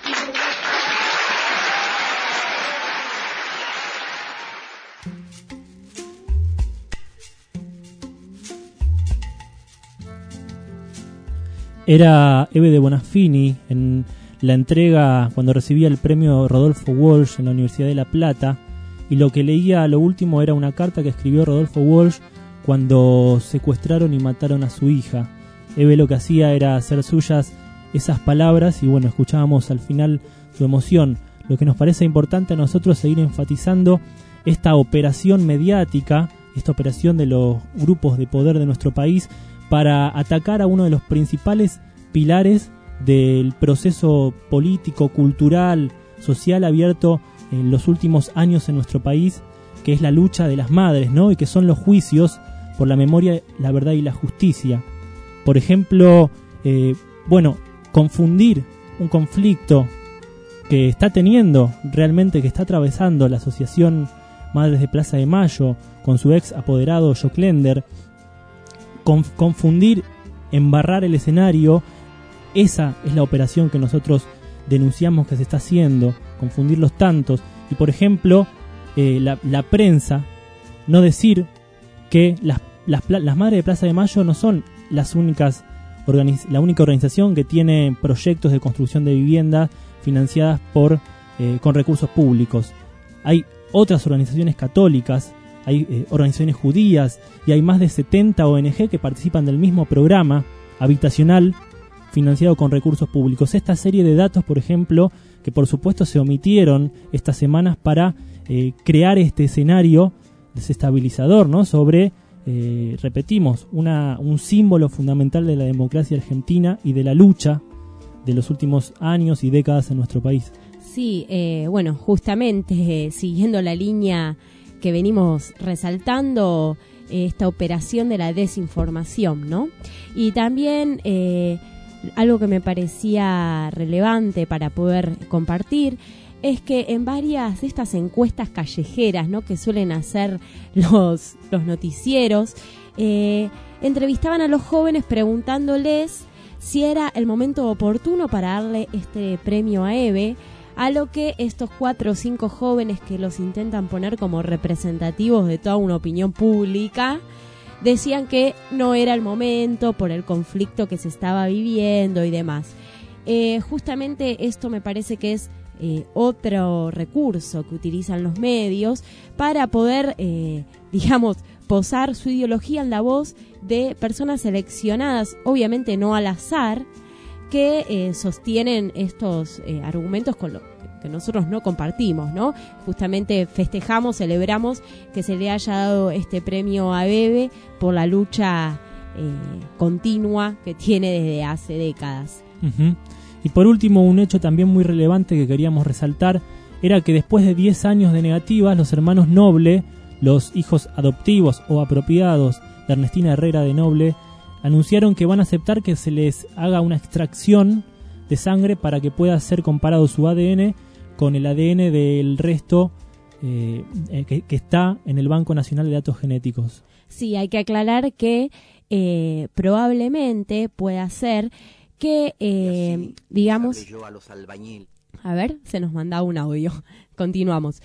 Era Eve de Bonafini en la entrega cuando recibía el premio Rodolfo Walsh en la Universidad de La Plata, y lo que leía a lo último era una carta que escribió Rodolfo Walsh cuando secuestraron y mataron a su hija. Eve lo que hacía era hacer suyas esas palabras, y escuchábamos al final su emoción. Lo que nos parece importante a nosotros seguir enfatizando esta operación mediática, esta operación de los grupos de poder de nuestro país para atacar a uno de los principales pilares del proceso político, cultural, social abierto en los últimos años en nuestro país, que es la lucha de las madres, ¿no? Y que son los juicios por la memoria, la verdad y la justicia. Por ejemplo, confundir un conflicto que está teniendo realmente, que está atravesando la Asociación Madres de Plaza de Mayo con su ex apoderado Joclender, confundir, embarrar el escenario, esa es la operación que nosotros denunciamos que se está haciendo, confundir los tantos. Y por ejemplo, la prensa, no decir que las Madres de Plaza de Mayo no son las únicas la única organización que tiene proyectos de construcción de viviendas financiadas con recursos públicos. Hay otras organizaciones católicas, hay organizaciones judías, y hay más de 70 ONG que participan del mismo programa habitacional financiado con recursos públicos. Esta serie de datos, por ejemplo, que por supuesto se omitieron estas semanas para crear este escenario desestabilizador, ¿no? Sobre, repetimos, un símbolo fundamental de la democracia argentina y de la lucha de los últimos años y décadas en nuestro país. Sí, justamente siguiendo la línea que venimos resaltando, esta operación de la desinformación, ¿no? Y también algo que me parecía relevante para poder compartir es que en varias de estas encuestas callejeras, ¿no?, que suelen hacer los noticieros, entrevistaban a los jóvenes preguntándoles si era el momento oportuno para darle este premio a Eve, a lo que estos 4 o 5 jóvenes que los intentan poner como representativos de toda una opinión pública decían que no era el momento por el conflicto que se estaba viviendo y demás. Justamente esto me parece que es otro recurso que utilizan los medios para poder, posar su ideología en la voz de personas seleccionadas, obviamente no al azar, que sostienen estos argumentos con lo que nosotros no compartimos, ¿no? Justamente festejamos, celebramos que se le haya dado este premio a Bebe por la lucha continua que tiene desde hace décadas. Uh-huh. Y por último, un hecho también muy relevante que queríamos resaltar era que después de 10 años de negativas, los hermanos Noble, los hijos adoptivos o apropiados de Ernestina Herrera de Noble, anunciaron que van a aceptar que se les haga una extracción de sangre para que pueda ser comparado su ADN con el ADN del resto que está en el Banco Nacional de Datos Genéticos. Sí, hay que aclarar que probablemente pueda ser que, a ver, se nos manda un audio. Continuamos.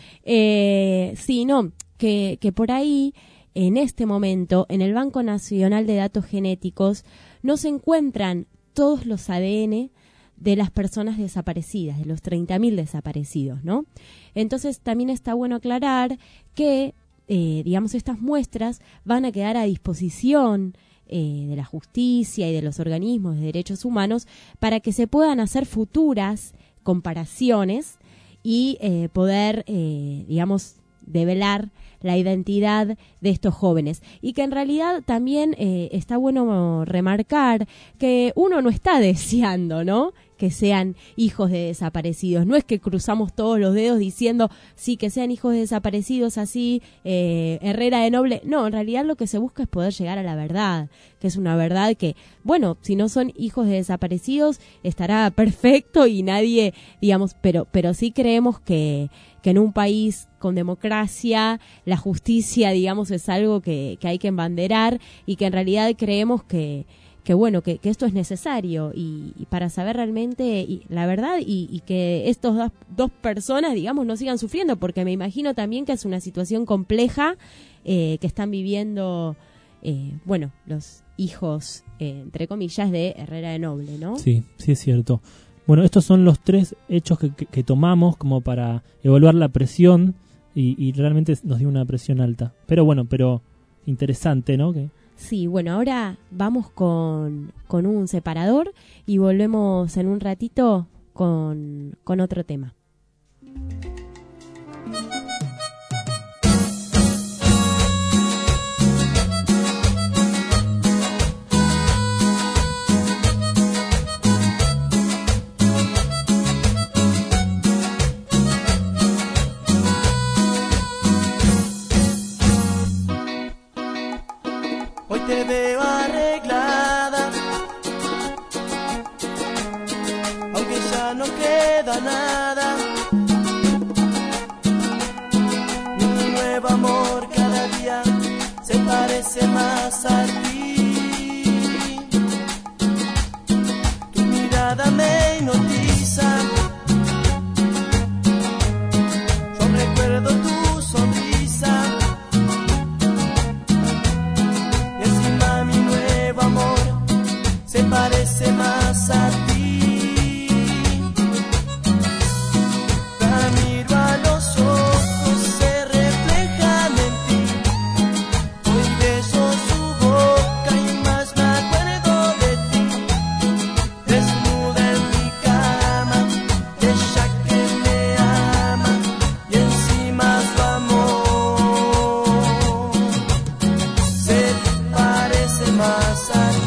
Que por ahí, en este momento, en el Banco Nacional de Datos Genéticos, no se encuentran todos los ADN de las personas desaparecidas, de los 30.000 desaparecidos, ¿no? Entonces, también está bueno aclarar que, estas muestras van a quedar a disposición de la justicia y de los organismos de derechos humanos para que se puedan hacer futuras comparaciones y poder, develar la identidad de estos jóvenes. Y que en realidad también está bueno remarcar que uno no está deseando, ¿no?, que sean hijos de desaparecidos. No es que cruzamos todos los dedos diciendo sí, que sean hijos de desaparecidos así, Herrera de Noble. No, en realidad lo que se busca es poder llegar a la verdad, que es una verdad que, bueno, si no son hijos de desaparecidos estará perfecto y nadie, pero sí creemos que en un país con democracia, la justicia, es algo que hay que embanderar, y que en realidad creemos que esto es necesario y para saber realmente la verdad y que estos dos personas, no sigan sufriendo, porque me imagino también que es una situación compleja que están viviendo, los hijos, entre comillas, de Herrera de Noble, ¿no? Sí, sí es cierto. Bueno, estos son los 3 hechos que tomamos como para evaluar la presión y realmente nos dio una presión alta. Pero interesante, ¿no? Sí, ahora vamos con un separador y volvemos en un ratito con otro tema. Te veo arreglada, aunque ya no queda nada. Mi nuevo amor cada día se parece más a ti. Tu mirada me hipnotiza, yo recuerdo tu sonrisa. Se parece más a ti. La miro a los ojos, se reflejan en ti. Hoy beso su boca y más me acuerdo de ti. Desnuda en mi cama, ella que me ama y encima su amor. Se parece más a ti.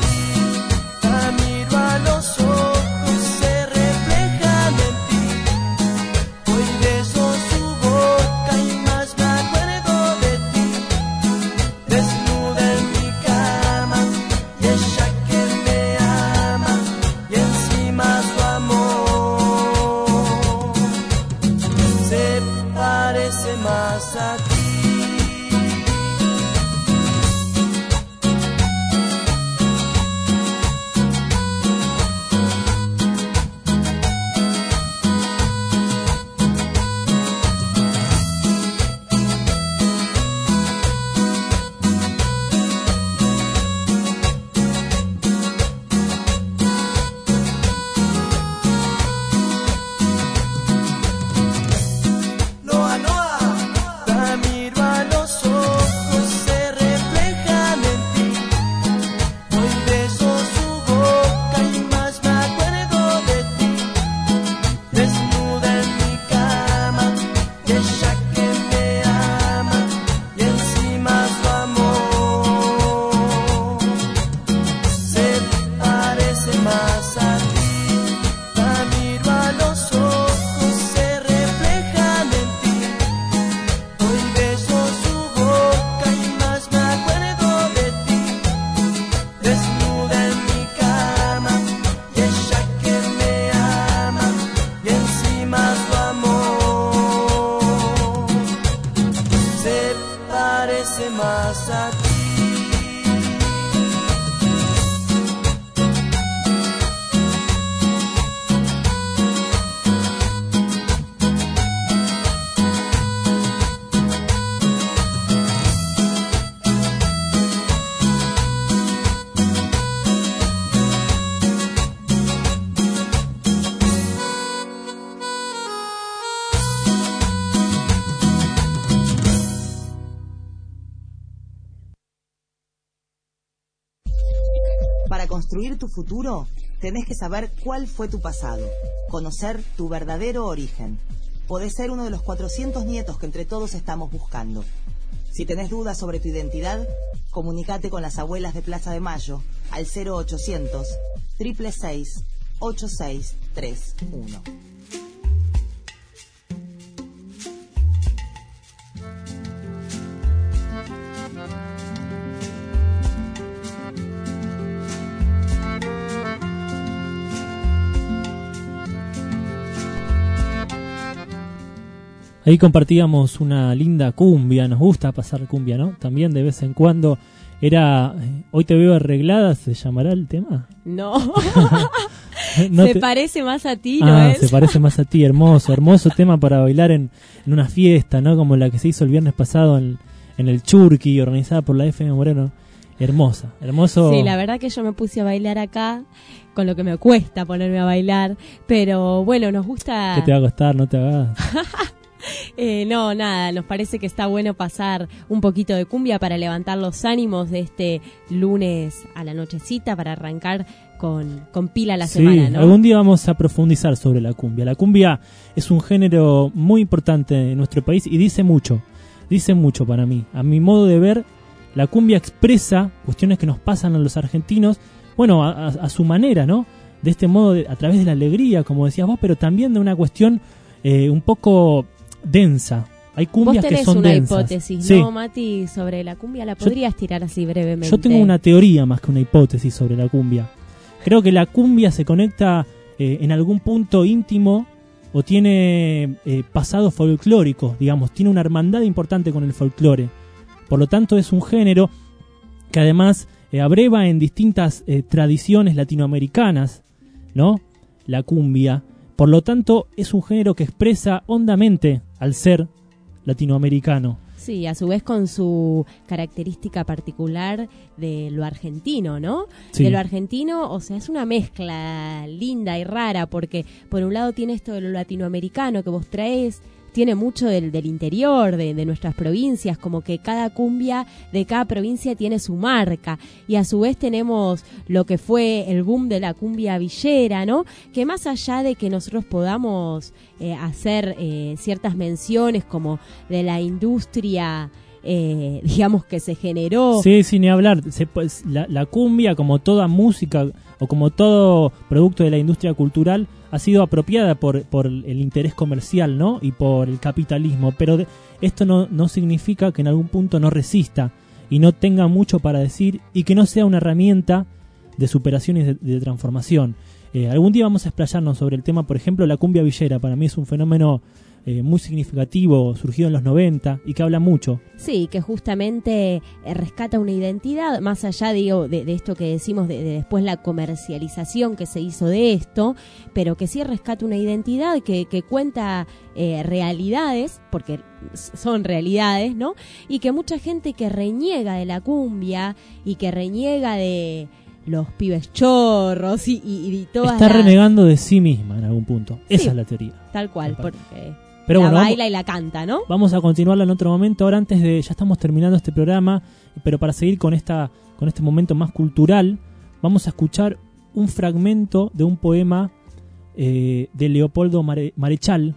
Su amor. desnuda en mi cama, y ella que me ama, y encima su amor se parece más a ti. La miro a los ojos, se reflejan en ti. Hoy beso su boca y más me acuerdo de ti. Desnuda en mi cama, y ella que me ama, y encima su amor se parece más a ti. Para construir tu futuro, tenés que saber cuál fue tu pasado, conocer tu verdadero origen. Podés ser uno de los 400 nietos que entre todos estamos buscando. Si tenés dudas sobre tu identidad, comunicate con las abuelas de Plaza de Mayo al 0800 666 8631. Ahí compartíamos una linda cumbia, nos gusta pasar cumbia, ¿no? También de vez en cuando. Era Hoy te veo arreglada, ¿se llamará el tema? No. No se te... parece más a ti, ¿no es? Se parece más a ti, hermoso, hermoso tema para bailar en una fiesta, ¿no? Como la que se hizo el viernes pasado en el Churqui, organizada por la FM Moreno. Hermosa, hermoso. Sí, la verdad que yo me puse a bailar acá, con lo que me cuesta ponerme a bailar, pero bueno, nos gusta... ¿Qué te va a costar? No te hagas... No, nada, nos parece que está bueno pasar un poquito de cumbia para levantar los ánimos de este lunes a la nochecita, para arrancar con pila la semana, ¿no? Algún día vamos a profundizar sobre la cumbia. La cumbia es un género muy importante en nuestro país y dice mucho para mí. A mi modo de ver, la cumbia expresa cuestiones que nos pasan a los argentinos, bueno, a su manera, ¿no? De este modo, a través de la alegría, como decías vos, pero también de una cuestión un poco... densa. Hay cumbias que son densas. Vos tenés una hipótesis, sí. ¿no, Mati? Sobre la cumbia, ¿la podrías tirar así brevemente? Yo tengo una teoría más que una hipótesis sobre la cumbia. Creo que la cumbia se conecta en algún punto íntimo o tiene pasados folclóricos, digamos, tiene una hermandad importante con el folclore. Por lo tanto, es un género que además abreva en distintas tradiciones latinoamericanas, ¿no? La cumbia. Por lo tanto, es un género que expresa hondamente al ser latinoamericano. Sí, a su vez con su característica particular de lo argentino, ¿no? Sí. De lo argentino, o sea, es una mezcla linda y rara, porque por un lado tiene esto de lo latinoamericano que vos traes, tiene mucho del interior, de nuestras provincias, como que cada cumbia de cada provincia tiene su marca, y a su vez tenemos lo que fue el boom de la cumbia villera, ¿no? Que más allá de que nosotros podamos hacer ciertas menciones como de la industria, digamos, que se generó. Sí, sin ni hablar. La cumbia, como toda música o como todo producto de la industria cultural, ha sido apropiada por el interés comercial, ¿no? Y por el capitalismo. Pero esto no significa que en algún punto no resista y no tenga mucho para decir y que no sea una herramienta de superación y de transformación. Algún día vamos a explayarnos sobre el tema, por ejemplo, la cumbia villera. Para mí es un fenómeno muy significativo, surgido en los 90 y que habla mucho. Sí, que justamente rescata una identidad, más allá, digo, de esto que decimos de después la comercialización que se hizo de esto, pero que sí rescata una identidad que cuenta realidades, porque son realidades, ¿no? Y que mucha gente que reniega de la cumbia y que reniega de los pibes chorros y todas está renegando de sí misma en algún punto. Sí, esa es la teoría. Tal cual, porque pero la bueno, baila y la canta, ¿no? Vamos a continuarla en otro momento. Ahora ya estamos terminando este programa, pero para seguir con este momento más cultural, vamos a escuchar un fragmento de un poema de Leopoldo Marechal,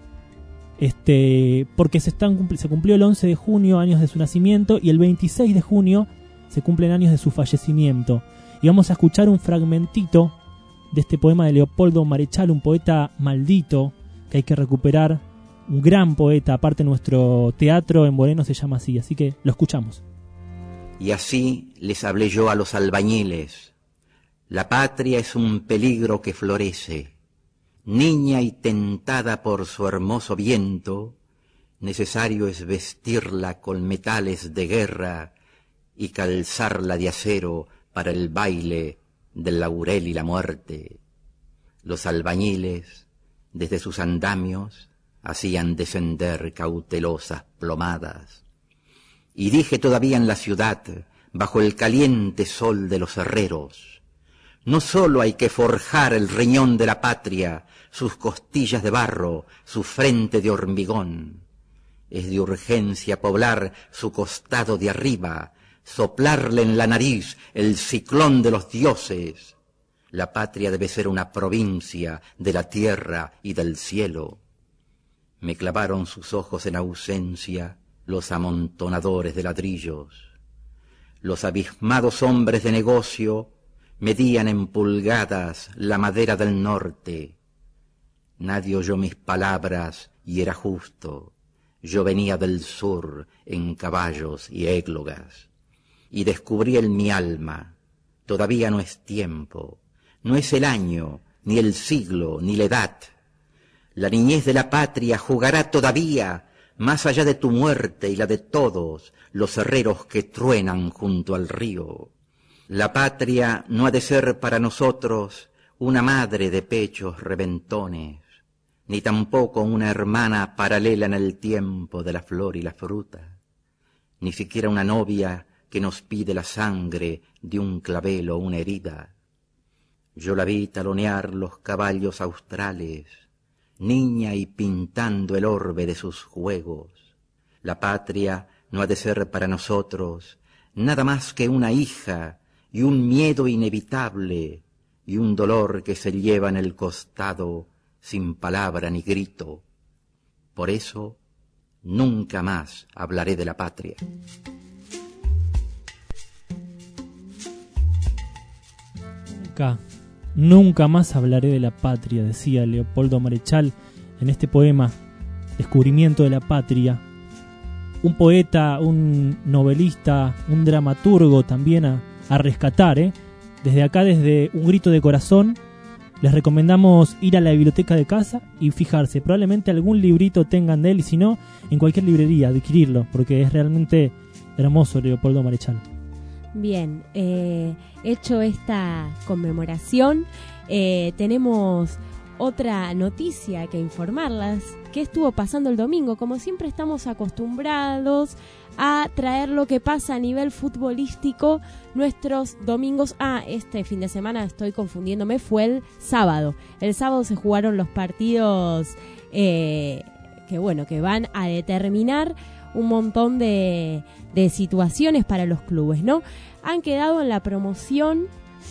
porque se cumplió el 11 de junio, años de su nacimiento, y el 26 de junio se cumplen años de su fallecimiento. Y vamos a escuchar un fragmentito de este poema de Leopoldo Marechal, un poeta maldito que hay que recuperar, un gran poeta, aparte nuestro teatro en Moreno se llama así que lo escuchamos. Y así les hablé yo a los albañiles: la patria es un peligro que florece, niña y tentada por su hermoso viento, necesario es vestirla con metales de guerra y calzarla de acero para el baile del laurel y la muerte. Los albañiles, desde sus andamios, hacían descender cautelosas plomadas. Y dije todavía en la ciudad, bajo el caliente sol de los herreros: no sólo hay que forjar el riñón de la patria, sus costillas de barro, su frente de hormigón. Es de urgencia poblar su costado de arriba, soplarle en la nariz el ciclón de los dioses. La patria debe ser una provincia de la tierra y del cielo. Me clavaron sus ojos en ausencia los amontonadores de ladrillos. Los abismados hombres de negocio medían en pulgadas la madera del norte. Nadie oyó mis palabras y era justo. Yo venía del sur en caballos y églogas. Y descubrí en mi alma: todavía no es tiempo, no es el año, ni el siglo, ni la edad. La niñez de la patria jugará todavía más allá de tu muerte y la de todos los herreros que truenan junto al río. La patria no ha de ser para nosotros una madre de pechos reventones, ni tampoco una hermana paralela en el tiempo de la flor y la fruta, ni siquiera una novia que nos pide la sangre de un clavel o una herida. Yo la vi talonear los caballos australes, niña y pintando el orbe de sus juegos. La patria no ha de ser para nosotros nada más que una hija y un miedo inevitable y un dolor que se lleva en el costado sin palabra ni grito. Por eso nunca más hablaré de la patria. Nunca más hablaré de la patria, decía Leopoldo Marechal en este poema Descubrimiento de la Patria. Un poeta, un novelista, un dramaturgo también a rescatar. Desde acá, desde Un Grito de Corazón, les recomendamos ir a la biblioteca de casa y fijarse. Probablemente algún librito tengan de él, y si no, en cualquier librería, adquirirlo, porque es realmente hermoso Leopoldo Marechal. Bien, hecho esta conmemoración, tenemos otra noticia que informarlas. ¿Qué estuvo pasando el domingo? Como siempre estamos acostumbrados a traer lo que pasa a nivel futbolístico nuestros domingos. Este fin de semana estoy confundiéndome, fue el sábado. El sábado se jugaron los partidos que van a determinar un montón de situaciones para los clubes, ¿no? Han quedado en la promoción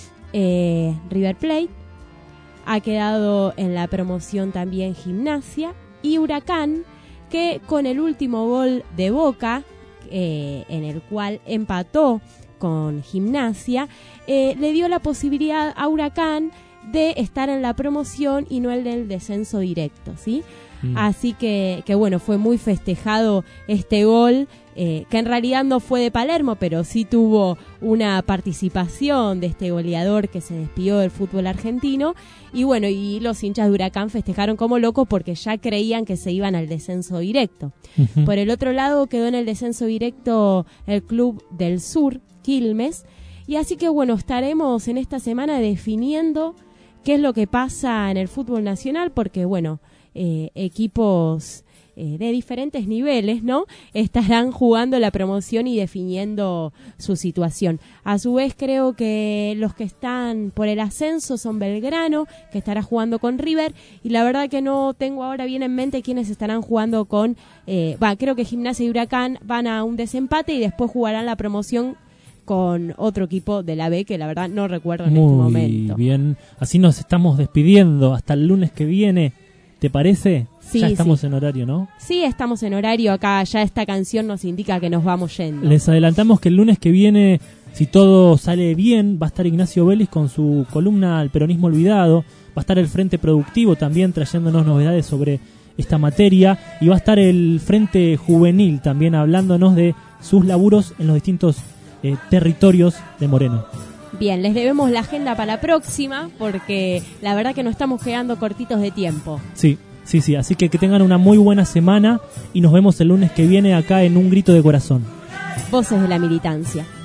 River Plate, ha quedado en la promoción también Gimnasia y Huracán, que con el último gol de Boca, en el cual empató con Gimnasia, le dio la posibilidad a Huracán de estar en la promoción y no el del descenso directo, ¿sí? Así que bueno, fue muy festejado este gol, que en realidad no fue de Palermo, pero sí tuvo una participación de este goleador que se despidió del fútbol argentino. Y bueno, y los hinchas de Huracán festejaron como locos porque ya creían que se iban al descenso directo. Uh-huh. Por el otro lado quedó en el descenso directo el Club del Sur, Quilmes. Y así que bueno, estaremos en esta semana definiendo qué es lo que pasa en el fútbol nacional, porque bueno, equipos de diferentes niveles, ¿no?, estarán jugando la promoción y definiendo su situación. A su vez, creo que los que están por el ascenso son Belgrano, que estará jugando con River, y la verdad que no tengo ahora bien en mente quiénes estarán jugando creo que Gimnasia y Huracán van a un desempate y después jugarán la promoción con otro equipo de la B que la verdad no recuerdo en este momento. Muy bien, así nos estamos despidiendo hasta el lunes que viene, ¿te parece? Sí, ya estamos sí. en horario, ¿no? Sí, estamos en horario acá, ya esta canción nos indica que nos vamos yendo. Les adelantamos que el lunes que viene, si todo sale bien, va a estar Ignacio Vélez con su columna El Peronismo Olvidado, va a estar el Frente Productivo también trayéndonos novedades sobre esta materia, y va a estar el Frente Juvenil también hablándonos de sus laburos en los distintos territorios de Moreno. Bien, les debemos la agenda para la próxima, porque la verdad que nos estamos quedando cortitos de tiempo. Sí, así que tengan una muy buena semana y nos vemos el lunes que viene acá en Un Grito de Corazón. Voces de la Militancia.